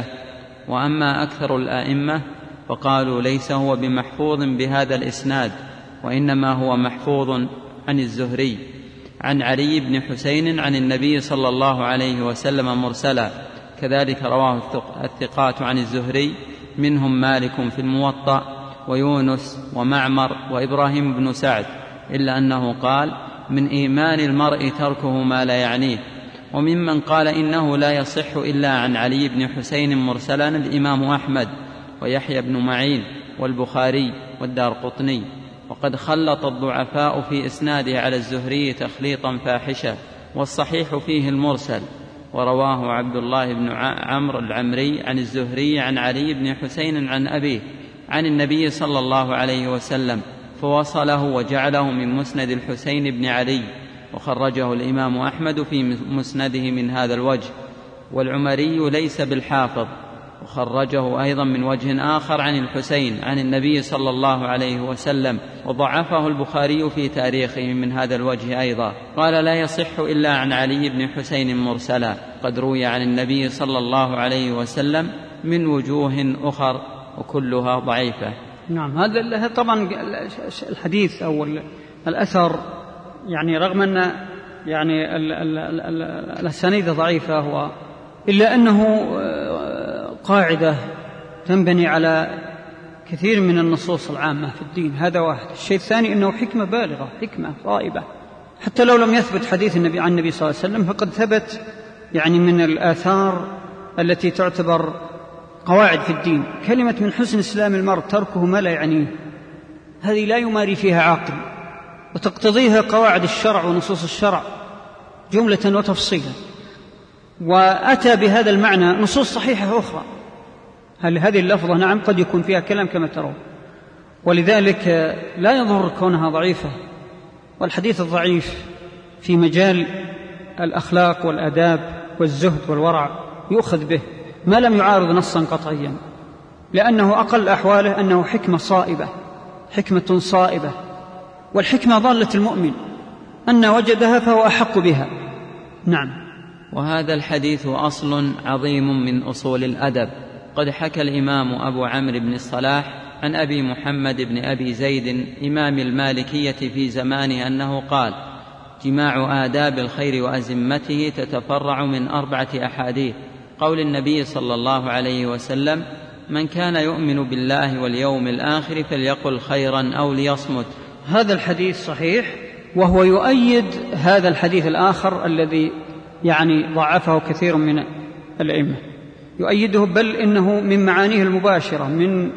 وأما أكثر الآئمة فقالوا ليس هو بمحفوظ بهذا الإسناد، وإنما هو محفوظ عن الزهري عن علي بن حسين عن النبي صلى الله عليه وسلم مرسلا. كذلك رواه الثقات عن الزهري، منهم مالك في الموطأ ويونس ومعمر وإبراهيم بن سعد، إلا أنه قال: من إيمان المرء تركه ما لا يعنيه. وممن قال إنه لا يصح إلا عن علي بن حسين مرسلا الإمام أحمد ويحيى بن معين والبخاري والدارقطني. وقد خلط الضعفاء في إسناده على الزهري تخليطا فاحشا، والصحيح فيه المرسل. ورواه عبد الله بن عمرو العمري عن الزهري عن علي بن حسين عن أبيه عن النبي صلى الله عليه وسلم، فوصله وجعله من مسند الحسين بن علي. وخرجه الإمام أحمد في مسنده من هذا الوجه. والعمري ليس بالحافظ، وخرجه أيضا من وجه آخر عن الحسين عن النبي صلى الله عليه وسلم، وضعفه البخاري في تاريخه من هذا الوجه أيضا. قال: لا يصح إلا عن علي بن حسين مرسلا، قد روي عن النبي صلى الله عليه وسلم من وجوه أخر وكلها ضعيفة. نعم، هذا طبعا الحديث أو الأثر يعني رغم أن يعني الأسانيد ضعيفة، إلا أنه قاعدة تنبني على كثير من النصوص العامة في الدين. هذا واحد. الشيء الثاني أنه حكمة بالغة، حكمة رائبة، حتى لو لم يثبت حديث النبي عن النبي صلى الله عليه وسلم فقد ثبت يعني من الآثار التي تعتبر قواعد في الدين. كلمة من حسن إسلام المرء تركه ما لا يعنيه، هذه لا يماري فيها عاقل، وتقتضيها قواعد الشرع ونصوص الشرع جملة وتفصيلا. وأتى بهذا المعنى نصوص صحيحة أخرى. هل هذه اللفظة نعم قد يكون فيها كلام كما ترون، ولذلك لا يضر كونها ضعيفة. والحديث الضعيف في مجال الأخلاق والآداب والزهد والورع يؤخذ به ما لم يعارض نصا قطعيا، لأنه أقل أحواله أنه حكمة صائبة، والحكمة ضالة المؤمن أن وجدها فهو أحق بها. نعم. وهذا الحديث أصل عظيم من أصول الأدب. قد حكى الإمام أبو عمرو بن الصلاح عن أبي محمد بن أبي زيد إمام المالكية في زمانه أنه قال: جماع آداب الخير وأزمته تتفرع من 4 أحاديث. قول النبي صلى الله عليه وسلم: من كان يؤمن بالله واليوم الآخر فليقل خيرا أو ليصمت. هذا الحديث صحيح، وهو يؤيد هذا الحديث الآخر الذي يعني ضعفه كثير من الأئمة، يؤيده، بل إنه من معانيه المباشرة، من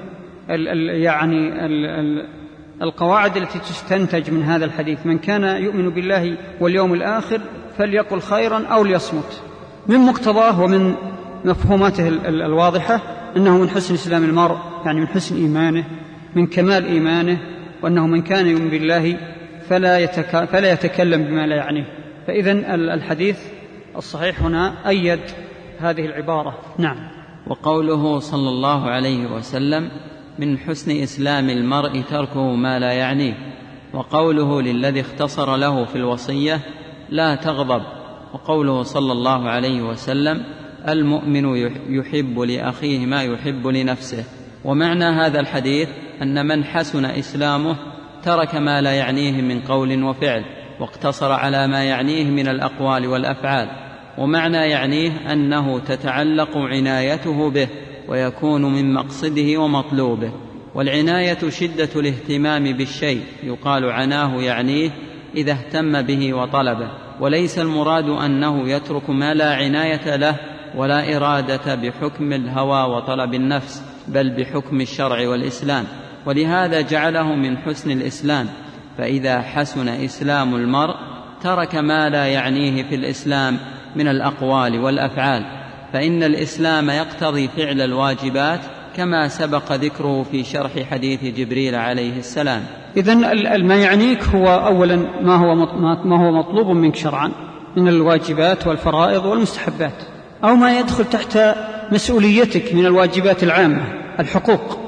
القواعد التي تستنتج من هذا الحديث: من كان يؤمن بالله واليوم الآخر فليقل خيرا أو ليصمت. من مقتضاه ومن مفهوماته الواضحة أنه من حسن إسلام المرء، يعني من حسن إيمانه، من كمال إيمانه، وأنه من كان يؤمن بالله فلا يتكلم بما لا يعنيه. فإذن الحديث الصحيح هنا أيد هذه العبارة. نعم. وقوله صلى الله عليه وسلم: من حسن إسلام المرء تركه ما لا يعنيه. وقوله للذي اختصر له في الوصية: لا تغضب. وقوله صلى الله عليه وسلم: المؤمن يحب لأخيه ما يحب لنفسه. ومعنى هذا الحديث أن من حسن إسلامه ترك ما لا يعنيه من قول وفعل، واقتصر على ما يعنيه من الأقوال والأفعال. ومعنى يعنيه أنه تتعلق عنايته به ويكون من مقصده ومطلوبه. والعناية شدة الاهتمام بالشيء، يقال عناه يعنيه إذا اهتم به وطلبه، وليس المراد أنه يترك ما لا عناية له ولا إرادة بحكم الهوى وطلب النفس، بل بحكم الشرع والإسلام. ولهذا جعله من حسن الإسلام. فإذا حسن إسلام المرء ترك ما لا يعنيه في الإسلام من الأقوال والأفعال، فإن الإسلام يقتضي فعل الواجبات كما سبق ذكره في شرح حديث جبريل عليه السلام. إذن ما يعنيك هو أولا ما هو مطلوب منك شرعا من الواجبات والفرائض والمستحبات، أو ما يدخل تحت مسؤوليتك من الواجبات العامة، الحقوق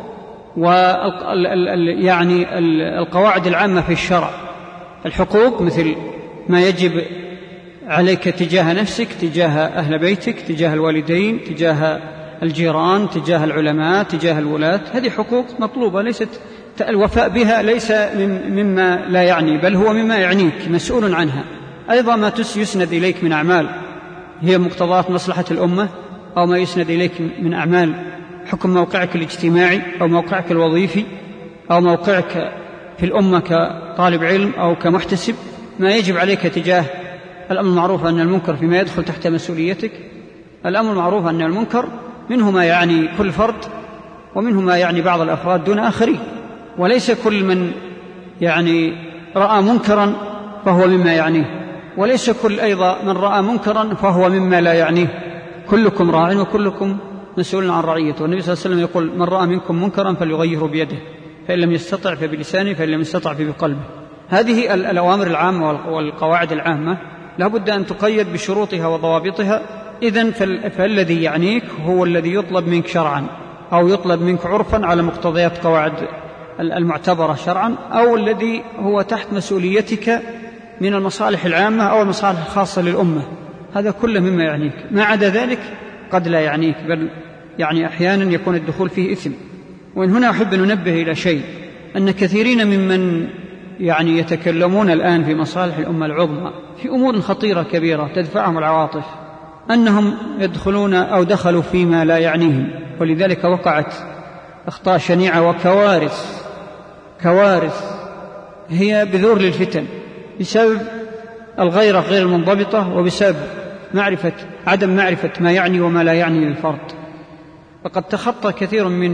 يعني القواعد العامة في الشرع. الحقوق مثل ما يجب عليك تجاه نفسك، تجاه أهل بيتك، تجاه الوالدين، تجاه الجيران، تجاه العلماء، تجاه الولاة. هذه حقوق مطلوبة، ليست الوفاء بها ليس مما لا يعني، بل هو مما يعنيك، مسؤول عنها. أيضا ما يسند إليك من أعمال هي مقتضات مصلحة الأمة، أو ما يسند إليك من أعمال حكم موقعك الاجتماعي أو موقعك الوظيفي أو موقعك في الأمة كطالب علم أو كمحتسب، ما يجب عليك تجاه الأمر المعروف عن المنكر فيما يدخل تحت مسؤوليتك. الأمر المعروف عن المنكر منه ما يعني كل فرد، ومنه ما يعني بعض الأفراد دون آخرين، وليس كل من يعني رأى منكرا فهو مما يعنيه، وليس كل أيضا من رأى منكرا فهو مما لا يعنيه. كلكم راع وكلكم مسؤول عن رعيته. والنبي صلى الله عليه وسلم يقول: من رأى منكم منكرا فليغيره بيده، فإن لم يستطع فبلسانه، فإن لم يستطع فبقلبه. هذه الأوامر العامة والقواعد العامة لا بد أن تقيد بشروطها وضوابطها. إذن فالذي يعنيك هو الذي يطلب منك شرعا، أو يطلب منك عرفا على مقتضيات قواعد المعتبرة شرعا، أو الذي هو تحت مسؤوليتك من المصالح العامة أو المصالح الخاصة للأمة. هذا كله مما يعنيك. ما عدا ذلك قد لا يعنيك، بل يعني أحيانا يكون الدخول فيه إثم. وإن هنا أحب أن ننبه إلى شيء: أن كثيرين ممن يعني يتكلمون الآن في مصالح الأمة العظمى في أمور خطيرة كبيرة تدفعهم العواطف، أنهم يدخلون أو دخلوا فيما لا يعنيهم، ولذلك وقعت أخطاء شنيعة وكوارث هي بذور للفتن بسبب الغيرة غير المنضبطة وبسبب عدم معرفة ما يعني وما لا يعني للفرد. فقد تخطى كثير من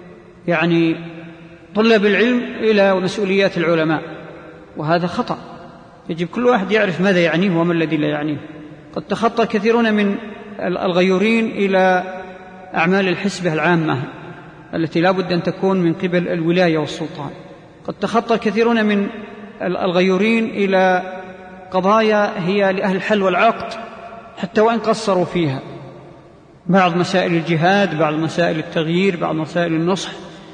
طلاب العلم إلى مسؤوليات العلماء، وهذا خطأ. يجب كل واحد يعرف ماذا يعنيه وما الذي لا يعنيه. قد تخطى كثيرون من الغيورين إلى أعمال الحسبة العامة التي لا بد أن تكون من قبل الولاية والسلطان. قد تخطى كثيرون من الغيورين إلى قضايا هي لأهل الحل والعقد حتى وإن قصروا فيها، بعض مسائل الجهاد، بعض مسائل التغيير، بعض مسائل النصح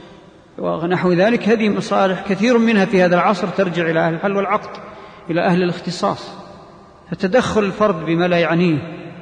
ونحو ذلك. هذه مصالح كثير منها في هذا العصر ترجع إلى أهل الحل والعقد، إلى أهل الاختصاص. فتدخل الفرد بما لا يعنيه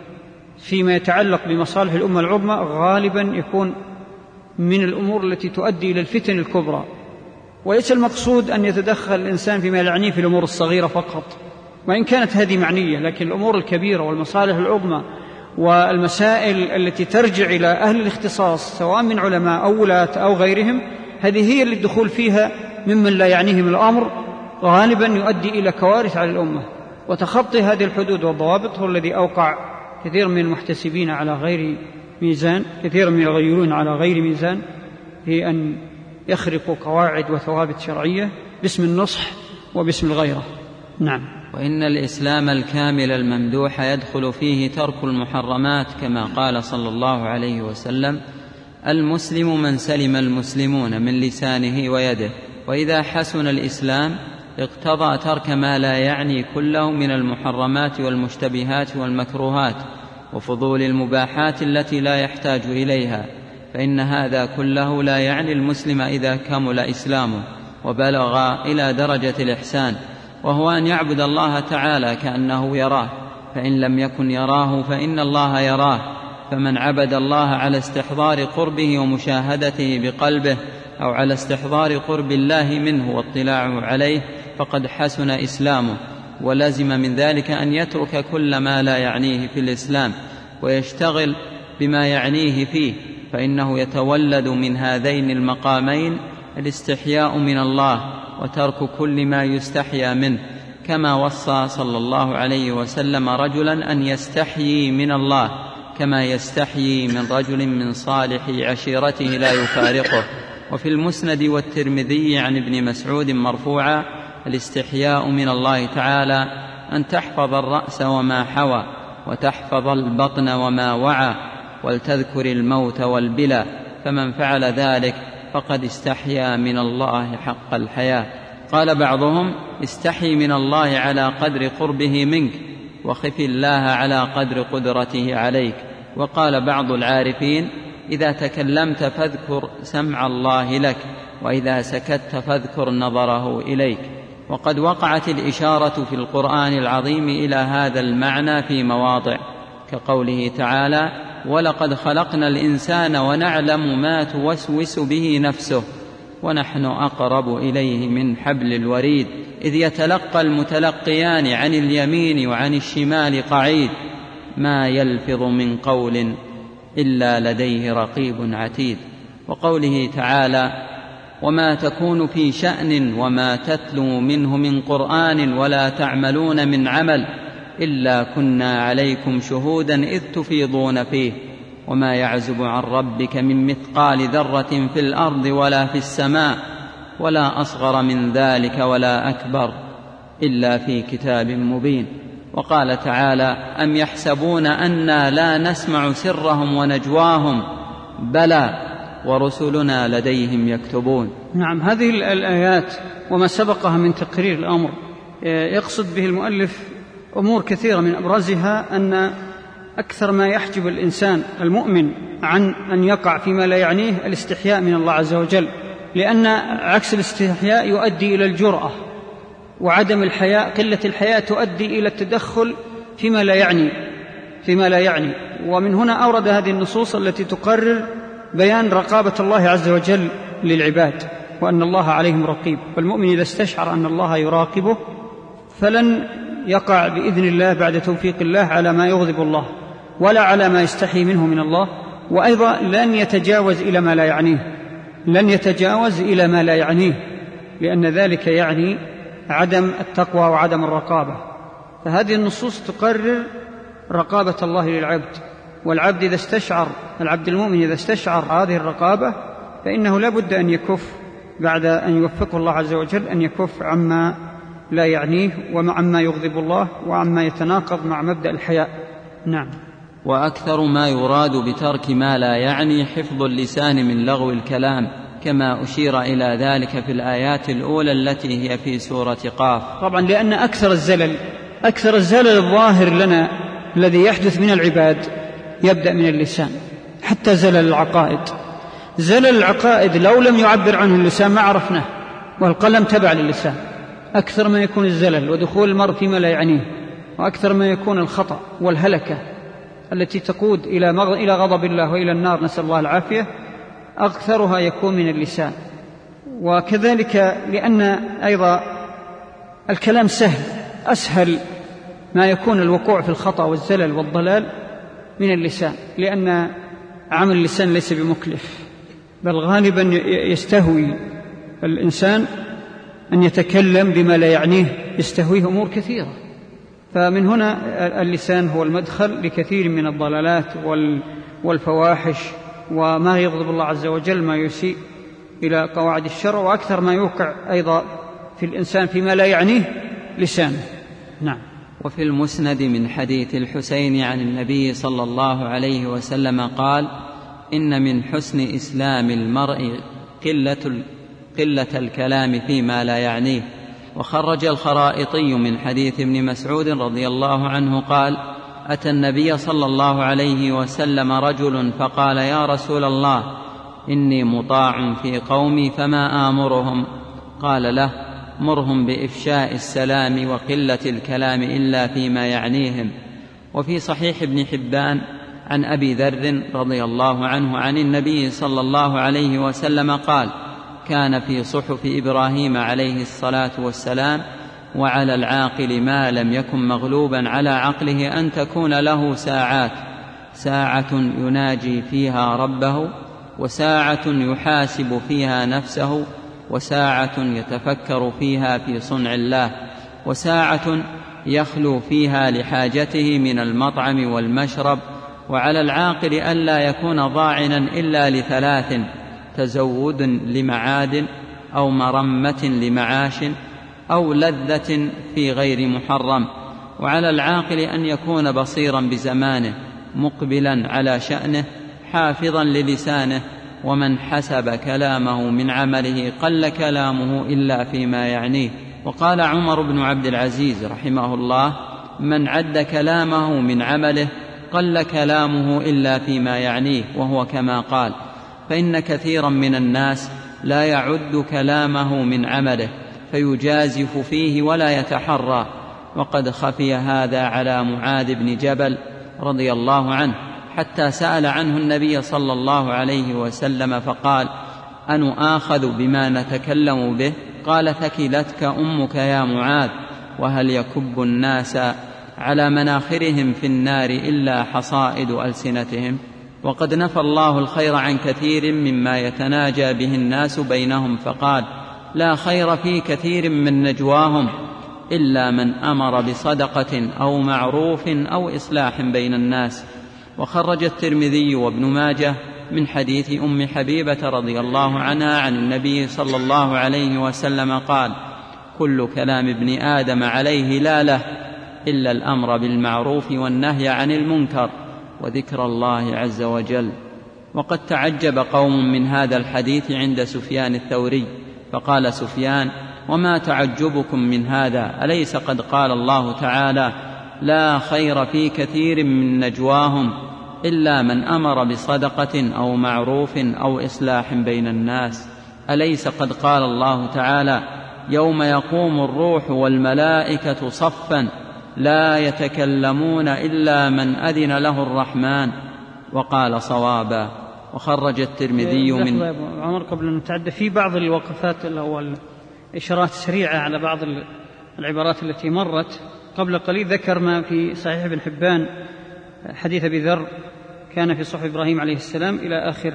فيما يتعلق بمصالح الأمة العظمى غالبا يكون من الأمور التي تؤدي إلى الفتن الكبرى. وليس المقصود أن يتدخل الإنسان فيما لا يعنيه في الأمور الصغيرة فقط، وإن كانت هذه معنية، لكن الأمور الكبيرة والمصالح العظمى والمسائل التي ترجع إلى أهل الاختصاص سواء من علماء أو ولاة أو غيرهم، هذه هي اللي الدخول فيها ممن لا يعنيهم الأمر غالبا يؤدي إلى كوارث على الأمة. وتخطي هذه الحدود والضوابط هو الذي أوقع كثير من المحتسبين على غير ميزان، كثير من الغيورين على غير ميزان، في أن يخرقوا قواعد وثوابت شرعية باسم النصح وباسم الغيرة. نعم. وإن الإسلام الكامل الممدوح يدخل فيه ترك المحرمات، كما قال صلى الله عليه وسلم: المسلم من سلم المسلمون من لسانه ويده. وإذا حسن الإسلام اقتضى ترك ما لا يعني كله من المحرمات والمشتبهات والمكروهات وفضول المباحات التي لا يحتاج إليها، فإن هذا كله لا يعني المسلم إذا كمل إسلامه وبلغ إلى درجة الإحسان، وهو أن يعبد الله تعالى كأنه يراه، فإن لم يكن يراه فإن الله يراه. فمن عبد الله على استحضار قربه ومشاهدته بقلبه أو على استحضار قرب الله منه واطلاعه عليه فقد حسن إسلامه، ولزم من ذلك أن يترك كل ما لا يعنيه في الإسلام ويشتغل بما يعنيه فيه، فإنه يتولد من هذين المقامين الاستحياء من الله وترك كل ما يستحيا منه، كما وصى صلى الله عليه وسلم رجلا أن يستحيي من الله كما يستحيي من رجل من صالح عشيرته لا يفارقه. وفي المسند والترمذي عن ابن مسعود مرفوعا: الاستحياء من الله تعالى أن تحفظ الرأس وما حوى وتحفظ البطن وما وعى ولتذكر الموت والبلى، فمن فعل ذلك فقد استحيا من الله حق الحياة. قال بعضهم: استحي من الله على قدر قربه منك وخف الله على قدر قدرته عليك. وقال بعض العارفين: إذا تكلمت فاذكر سمع الله لك، وإذا سكت فاذكر نظره إليك. وقد وقعت الإشارة في القرآن العظيم إلى هذا المعنى في مواضع، كقوله تعالى: ولقد خلقنا الإنسان ونعلم ما توسوس به نفسه ونحن أقرب إليه من حبل الوريد، إذ يتلقى المتلقيان عن اليمين وعن الشمال قعيد، ما يلفظ من قول إلا لديه رقيب عتيد. وقوله تعالى: وما تكون في شأن وما تتلو منه من قرآن ولا تعملون من عمل إلا كنا عليكم شهودا إذ تفيضون فيه وما يعزب عن ربك من مثقال ذرة في الأرض ولا في السماء ولا أصغر من ذلك ولا أكبر إلا في كتاب مبين. وقال تعالى: أم يحسبون أنا لا نسمع سرهم ونجواهم بلى ورسلنا لديهم يكتبون. نعم، هذه الآيات وما سبقها من تقرير الأمر يقصد به المؤلف أمور كثيرة، من أبرزها أن أكثر ما يحجب الإنسان المؤمن عن أن يقع فيما لا يعنيه الاستحياء من الله عز وجل، لأن عكس الاستحياء يؤدي إلى الجرأة، وعدم الحياء قلة الحياء تؤدي إلى التدخل فيما لا يعني. ومن هنا أورد هذه النصوص التي تقرر بيان رقابة الله عز وجل للعباد وأن الله عليهم رقيب. فالمؤمن إذا استشعر أن الله يراقبه فلن يقع بإذن الله بعد توفيق الله على ما يغضب الله ولا على ما يستحي منه من الله، وأيضا لن يتجاوز إلى ما لا يعنيه، لأن ذلك يعني عدم التقوى وعدم الرقابة. فهذه النصوص تقرر رقابة الله للعبد، والعبد إذا استشعر، العبد المؤمن إذا استشعر هذه الرقابة فإنه لا بد أن يكف بعد أن يوفقه الله عز وجل، أن يكف عما لا يعنيه وعما يغضب الله وعما يتناقض مع مبدأ الحياء. نعم. وأكثر ما يراد بترك ما لا يعني حفظ اللسان من لغو الكلام، كما أشير إلى ذلك في الآيات الأولى التي هي في سورة قاف. طبعا لأن أكثر الزلل الظاهر لنا الذي يحدث من العباد يبدأ من اللسان، حتى زلل العقائد لو لم يعبر عنه اللسان ما عرفناه، والقلم تبع للسان. أكثر ما يكون الزلل ودخول المرء فيما لا يعنيه، وأكثر ما يكون الخطأ والهلكة التي تقود إلى غضب الله وإلى النار، نسأل الله العافية، أكثرها يكون من اللسان. وكذلك لأن أيضا الكلام أسهل ما يكون الوقوع في الخطأ والزلل والضلال من اللسان، لأن عمل اللسان ليس بمكلف، بل غالبا يستهوي الإنسان أن يتكلم بما لا يعنيه، يستهويه أمور كثيرة. فمن هنا اللسان هو المدخل لكثير من الضلالات والفواحش وما يغضب الله عز وجل، ما يسيء إلى قواعد الشرع، وأكثر ما يوقع أيضا في الإنسان فيما لا يعنيه لسانه. نعم. وفي المسند من حديث الحسين عن النبي صلى الله عليه وسلم قال: إن من حسن إسلام المرء قلة الكلام فيما لا يعنيه. وخرج الخرائطي من حديث ابن مسعود رضي الله عنه قال: أتى النبي صلى الله عليه وسلم رجل فقال: يا رسول الله، إني مطاع في قومي فما آمرهم؟ قال له: مرهم بإفشاء السلام وقلة الكلام إلا فيما يعنيهم. وفي صحيح ابن حبان عن أبي ذر رضي الله عنه عن النبي صلى الله عليه وسلم قال: كان في صحف إبراهيم عليه الصلاة والسلام: وعلى العاقل ما لم يكن مغلوبا على عقله أن تكون له ساعة يناجي فيها ربه، وساعة يحاسب فيها نفسه، وساعة يتفكر فيها في صنع الله، وساعة يخلو فيها لحاجته من المطعم والمشرب. وعلى العاقل ألا يكون ضاعنا إلا ل3: تزود لمعاد، أو مرمة لمعاش، أو لذة في غير محرم. وعلى العاقل أن يكون بصيرا بزمانه، مقبلا على شأنه، حافظا للسانه. ومن حسب كلامه من عمله قل كلامه إلا فيما يعنيه. وقال عمر بن عبد العزيز رحمه الله: من عد كلامه من عمله قل كلامه إلا فيما يعنيه. وهو كما قال: فإن كثيرا من الناس لا يعد كلامه من عمله فيجازف فيه ولا يتحرى. وقد خفي هذا على معاذ بن جبل رضي الله عنه، حتى سأل عنه النبي صلى الله عليه وسلم فقال: أنؤاخذ بما نتكلم به؟ قال: ثكلتك أمك يا معاذ. وهل يكب الناس على مناخرهم في النار إلا حصائد ألسنتهم؟ وقد نفى الله الخير عن كثير مما يتناجى به الناس بينهم، فقال: لا خير في كثير من نجواهم إلا من أمر بصدقة أو معروف أو إصلاح بين الناس. وخرج الترمذي وابن ماجه من حديث أم حبيبة رضي الله عنها عن النبي صلى الله عليه وسلم قال: كل كلام ابن آدم عليه لا له إلا الأمر بالمعروف والنهي عن المنكر وذكر الله عز وجل. وقد تعجب قوم من هذا الحديث عند سفيان الثوري، فقال سفيان: وما تعجبكم من هذا؟ أليس قد قال الله تعالى: لا خير في كثير من نجواهم إلا من أمر بصدقة أو معروف أو إصلاح بين الناس؟ أليس قد قال الله تعالى: يوم يقوم الروح والملائكة صفا لا يتكلمون إلا من أذن له الرحمن وقال صوابا. وخرج الترمذي من عمر قبل أن نتعدى في بعض الوقفات أو الإشارات سريعة على بعض العبارات التي مرت قبل قليل. ذكر ما في صحيح ابن حبان حديث أبي ذر كان في صحف إبراهيم عليه السلام إلى آخر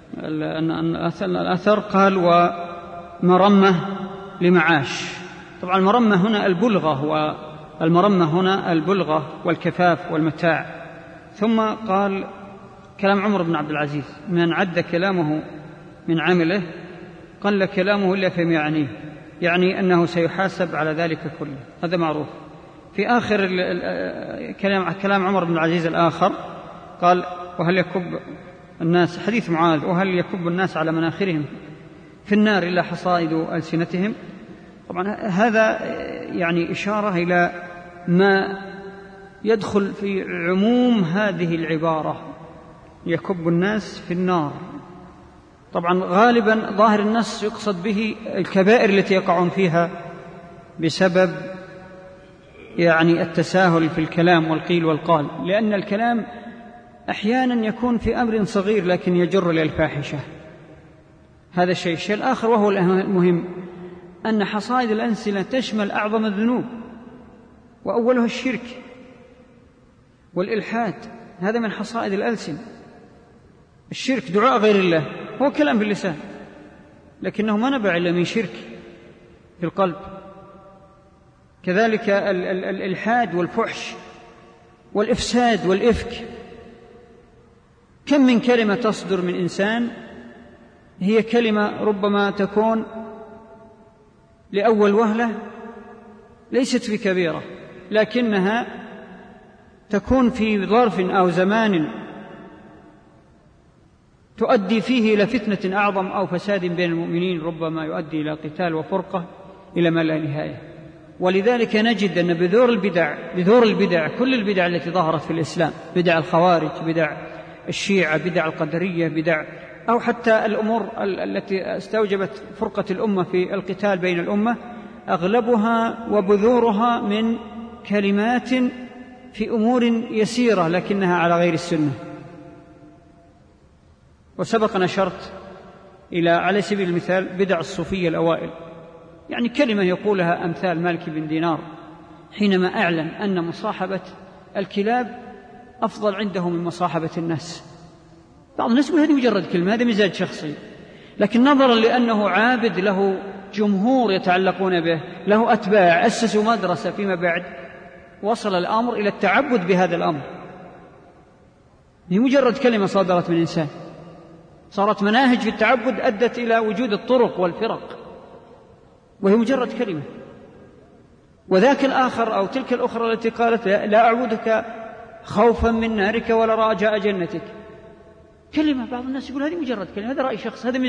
الأثر. قال: ومرمة لمعاش. طبعا المرمة هنا البلغة المرمة هنا البلغة والكفاف والمتاع. ثم قال كلام عمر بن عبد العزيز: من عد كلامه من عمله قل كلامه إلا فيما يعنيه، يعني أنه سيحاسب على ذلك كله، هذا معروف. في آخر كلام عمر بن العزيز الآخر قال: وهل يكب الناس، حديث معاذ: وهل يكب الناس على مناخرهم في النار إلا حصائد ألسنتهم. طبعا هذا يعني إشارة إلى ما يدخل في عموم هذه العبارة: يكب الناس في النار. طبعا غالبا ظاهر النص يقصد به الكبائر التي يقعون فيها بسبب يعني التساهل في الكلام والقيل والقال، لأن الكلام أحيانا يكون في أمر صغير لكن يجر إلى الفاحشة. هذا الشيء الآخر وهو المهم أن حصائد الألسنة تشمل أعظم الذنوب، وأولها الشرك والإلحاد، هذا من حصائد الألسنة. الشرك دعاء غير الله، هو كلام باللسان لكنه ما نبع إلا من شرك في القلب. كذلك الإلحاد والفحش والإفساد والإفك. كم من كلمة تصدر من إنسان هي كلمة ربما تكون لأول وهلة ليست بكبيرة، لكنها تكون في ظرف أو زمان تؤدي فيه إلى فتنة أعظم أو فساد بين المؤمنين، ربما يؤدي إلى قتال وفرقة إلى ما لا نهاية. ولذلك نجد أن بذور البدع كل البدع التي ظهرت في الإسلام، بدع الخوارج، بدع الشيعة، بدع القدرية، بدع أو حتى الأمور التي استوجبت فرقة الأمة في القتال بين الأمة، أغلبها وبذورها من كلمات في أمور يسيرة لكنها على غير السنة. وسبق نشرت إلى على سبيل المثال بدع الصوفية الأوائل، يعني كلمة يقولها أمثال مالك بن دينار حينما أعلن أن مصاحبة الكلاب أفضل عنده من مصاحبة الناس. بعض الناس يقول هذه مجرد كلمة، هذا مزاج شخصي، لكن نظرا لأنه عابد له جمهور يتعلقون به، له أتباع، أسسوا مدرسة فيما بعد، وصل الأمر إلى التعبد بهذا الأمر. هي مجرد كلمة صادرت من إنسان، صارت مناهج في التعبد أدت إلى وجود الطرق والفرق، وهي مجرد كلمة. وذاك الآخر أو تلك الأخرى التي قالت لا أعبدك خوفا من نارك ولا رجاء جنتك، كلمة. بعض الناس يقول هذه مجرد كلمة، هذا رأي شخص، هذا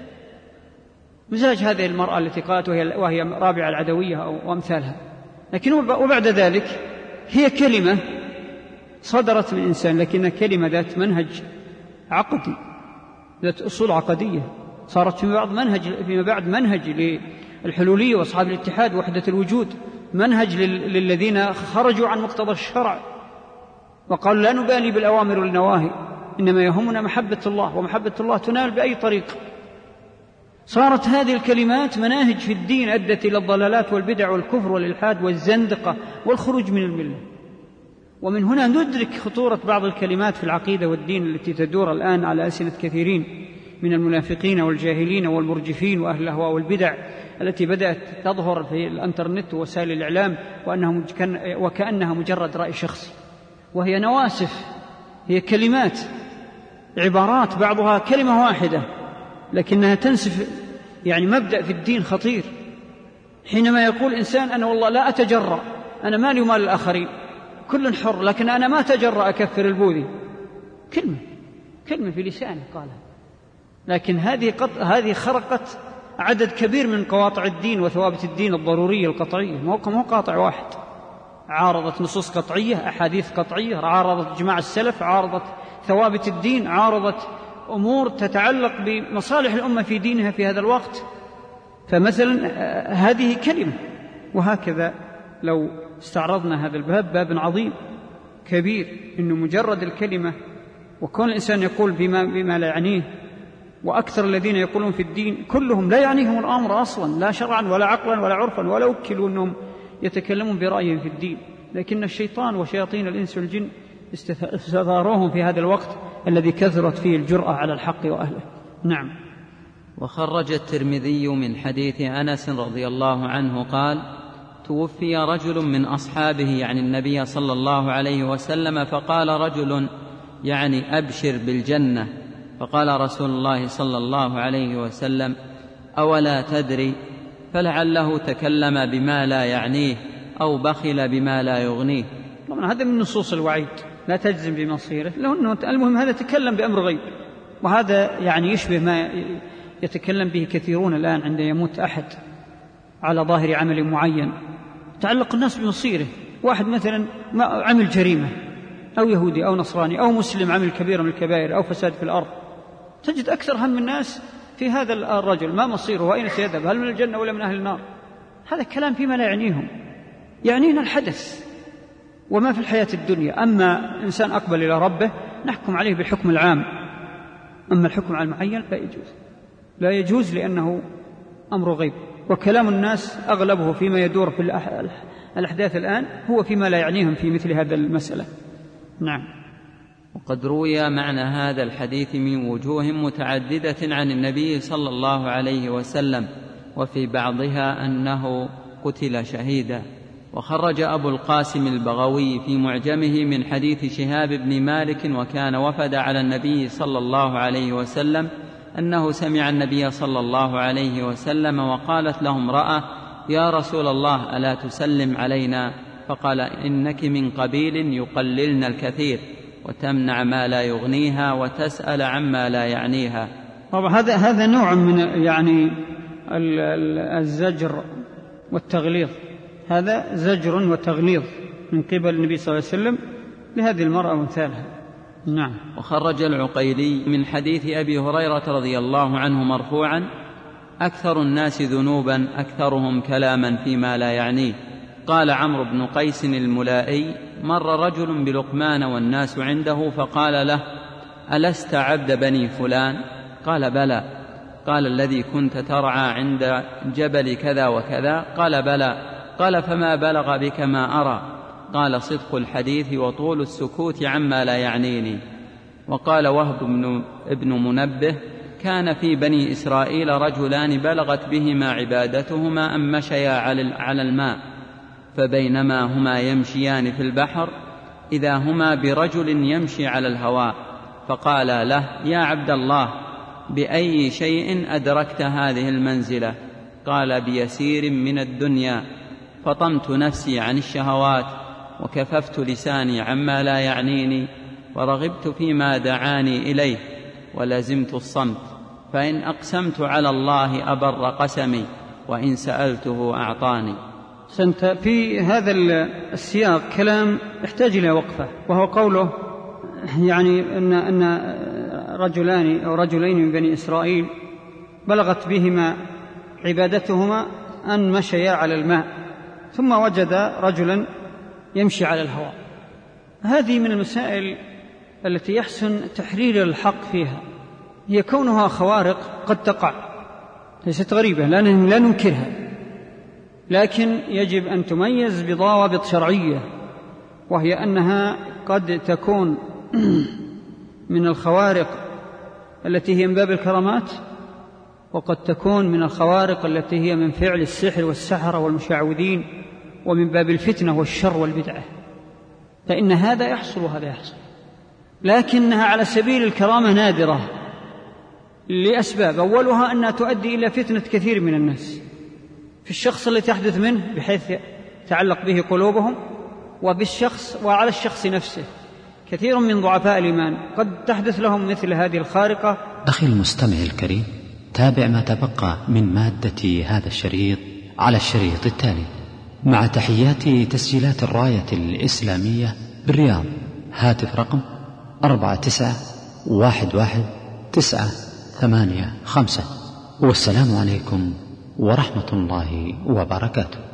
مزاج هذه المرأة التي قالت وهي رابعة العدوية أو أمثالها. لكن وبعد ذلك هي كلمة صدرت من إنسان، لكنها كلمة ذات منهج عقدي، ذات أصول عقدية، صارت فيما بعد منهج للحلولية وأصحاب الاتحاد ووحدة الوجود، منهج للذين خرجوا عن مقتضى الشرع وقالوا لا نبالي بالأوامر والنواهي، إنما يهمنا محبة الله، ومحبة الله تنال بأي طريق. صارت هذه الكلمات مناهج في الدين أدت إلى الضلالات والبدع والكفر والإلحاد والزندقة والخروج من الملة. ومن هنا ندرك خطورة بعض الكلمات في العقيدة والدين التي تدور الآن على ألسنة كثيرين من المنافقين والجاهلين والمرجفين وأهل الأهواء والبدع التي بدأت تظهر في الإنترنت ووسائل الإعلام وكأنها مجرد رأي شخصي، وهي نواسف، هي كلمات، عبارات، بعضها كلمة واحدة لكنها تنسف يعني مبدأ في الدين خطير. حينما يقول إنسان أنا والله لا أتجرأ، أنا مالي ومال الآخرين، كل حر، لكن أنا ما أتجرأ أكفر البوذي، كلمة في لسانه قالها، لكن هذه خرقت عدد كبير من قواطع الدين وثوابت الدين الضرورية القطعية. مو قاطع واحد، عارضت نصوص قطعية، أحاديث قطعية، عارضت إجماع السلف، عارضت ثوابت الدين، عارضت أمور تتعلق بمصالح الأمة في دينها في هذا الوقت. فمثلا هذه كلمة. وهكذا لو استعرضنا هذا الباب، باب عظيم كبير، إنه مجرد الكلمة وكون الإنسان يقول بما لا يعنيه، وأكثر الذين يقولون في الدين كلهم لا يعنيهم الأمر أصلا، لا شرعا ولا عقلا ولا عرفا، ولا وكلوا أنهم يتكلمون برأيهم في الدين، لكن الشيطان وشياطين الإنس والجن استثاروهم في هذا الوقت الذي كثرت فيه الجرأة على الحق وأهله. نعم. وخرج الترمذي من حديث أنس رضي الله عنه قال: توفي رجل من أصحابه يعني النبي صلى الله عليه وسلم، فقال رجل يعني أبشر بالجنة، فقال رسول الله صلى الله عليه وسلم أولا تدري، فلعله تكلم بما لا يعنيه أو بخل بما لا يغنيه. طبعا هذا من نصوص الوعيد، لا تجزم بمصيره، لأنه المهم هذا تكلم بأمر غيب، وهذا يعني يشبه ما يتكلم به كثيرون الآن عند يموت أحد على ظاهر عمل معين، تعلق الناس بمصيره. واحد مثلا عمل جريمة، أو يهودي أو نصراني أو مسلم عمل كبيرة من الكبائر أو فساد في الأرض، تجد أكثر هم الناس في هذا الرجل، ما مصيره وأين سيذهب، هل من الجنة ولا من أهل النار. هذا كلام فيما لا يعنيهم، يعنينا الحدث وما في الحياة الدنيا. أما إنسان أقبل إلى ربه نحكم عليه بالحكم العام، أما الحكم على المعين لا يجوز لأنه أمر غيب. وكلام الناس أغلبه فيما يدور في الأحداث الآن هو فيما لا يعنيهم في مثل هذا المسألة. نعم. وقد روي معنى هذا الحديث من وجوه متعددة عن النبي صلى الله عليه وسلم، وفي بعضها أنه قتل شهيدا. وخرج أبو القاسم البغوي في معجمه من حديث شهاب بن مالك وكان وفد على النبي صلى الله عليه وسلم أنه سمع النبي صلى الله عليه وسلم وقالت له امرأة يا رسول الله ألا تسلم علينا؟ فقال إنك من قبيل يقللن الكثير وتمنع ما لا يغنيها وتسأل عما لا يعنيها. طبعا هذا نوع من يعني الزجر والتغليظ، هذا زجر وتغليظ من قبل النبي صلى الله عليه وسلم لهذه المرأة وامثالها. نعم. وخرج العقيلي من حديث أبي هريرة رضي الله عنه مرفوعا أكثر الناس ذنوبا أكثرهم كلاما فيما لا يعنيه. قال عمرو بن قيس الملائي مر رجل بلقمان والناس عنده فقال له ألست عبد بني فلان؟ قال بلى. قال الذي كنت ترعى عند جبل كذا وكذا؟ قال بلى. قال فما بلغ بك ما أرى؟ قال صدق الحديث وطول السكوت عما لا يعنيني. وقال وهب ابن منبه كان في بني إسرائيل رجلان بلغت بهما عبادتهما أن مشيا على الماء، فبينما هما يمشيان في البحر إذا هما برجل يمشي على الهواء، فقال له يا عبد الله بأي شيء أدركت هذه المنزلة؟ قال بيسير من الدنيا، فطمت نفسي عن الشهوات وكففت لساني عما لا يعنيني ورغبت فيما دعاني إليه ولزمت الصمت، فإن أقسمت على الله أبر قسمي وإن سألته أعطاني. في هذا السياق كلام يحتاج إلى وقفة، وهو قوله يعني أن رجلان أو رجلين من بني إسرائيل بلغت بهما عبادتهما أن مشيا على الماء ثم وجد رجلا يمشي على الهواء. هذه من المسائل التي يحسن تحرير الحق فيها، هي كونها خوارق قد تقع، ليست غريبة لا ننكرها، لكن يجب أن تميز بضوابط شرعية، وهي أنها قد تكون من الخوارق التي هي من باب الكرامات، وقد تكون من الخوارق التي هي من فعل السحر والسحرة والمشعوذين ومن باب الفتنة والشر والبدعة، فإن هذا يحصل وهذا يحصل، لكنها على سبيل الكرامة نادرة لأسباب، أولها أنها تؤدي إلى فتنة كثير من الناس في الشخص الذي تحدث منه بحيث تعلق به قلوبهم، وبالشخص وعلى الشخص نفسه. كثير من ضعفاء الإيمان قد تحدث لهم مثل هذه الخارقة. أخي المستمع الكريم، تابع ما تبقى من مادة هذا الشريط على الشريط التالي مع تحيات تسجيلات الراية الإسلامية بالرياض. هاتف رقم 49111985. والسلام عليكم ورحمة الله وبركاته.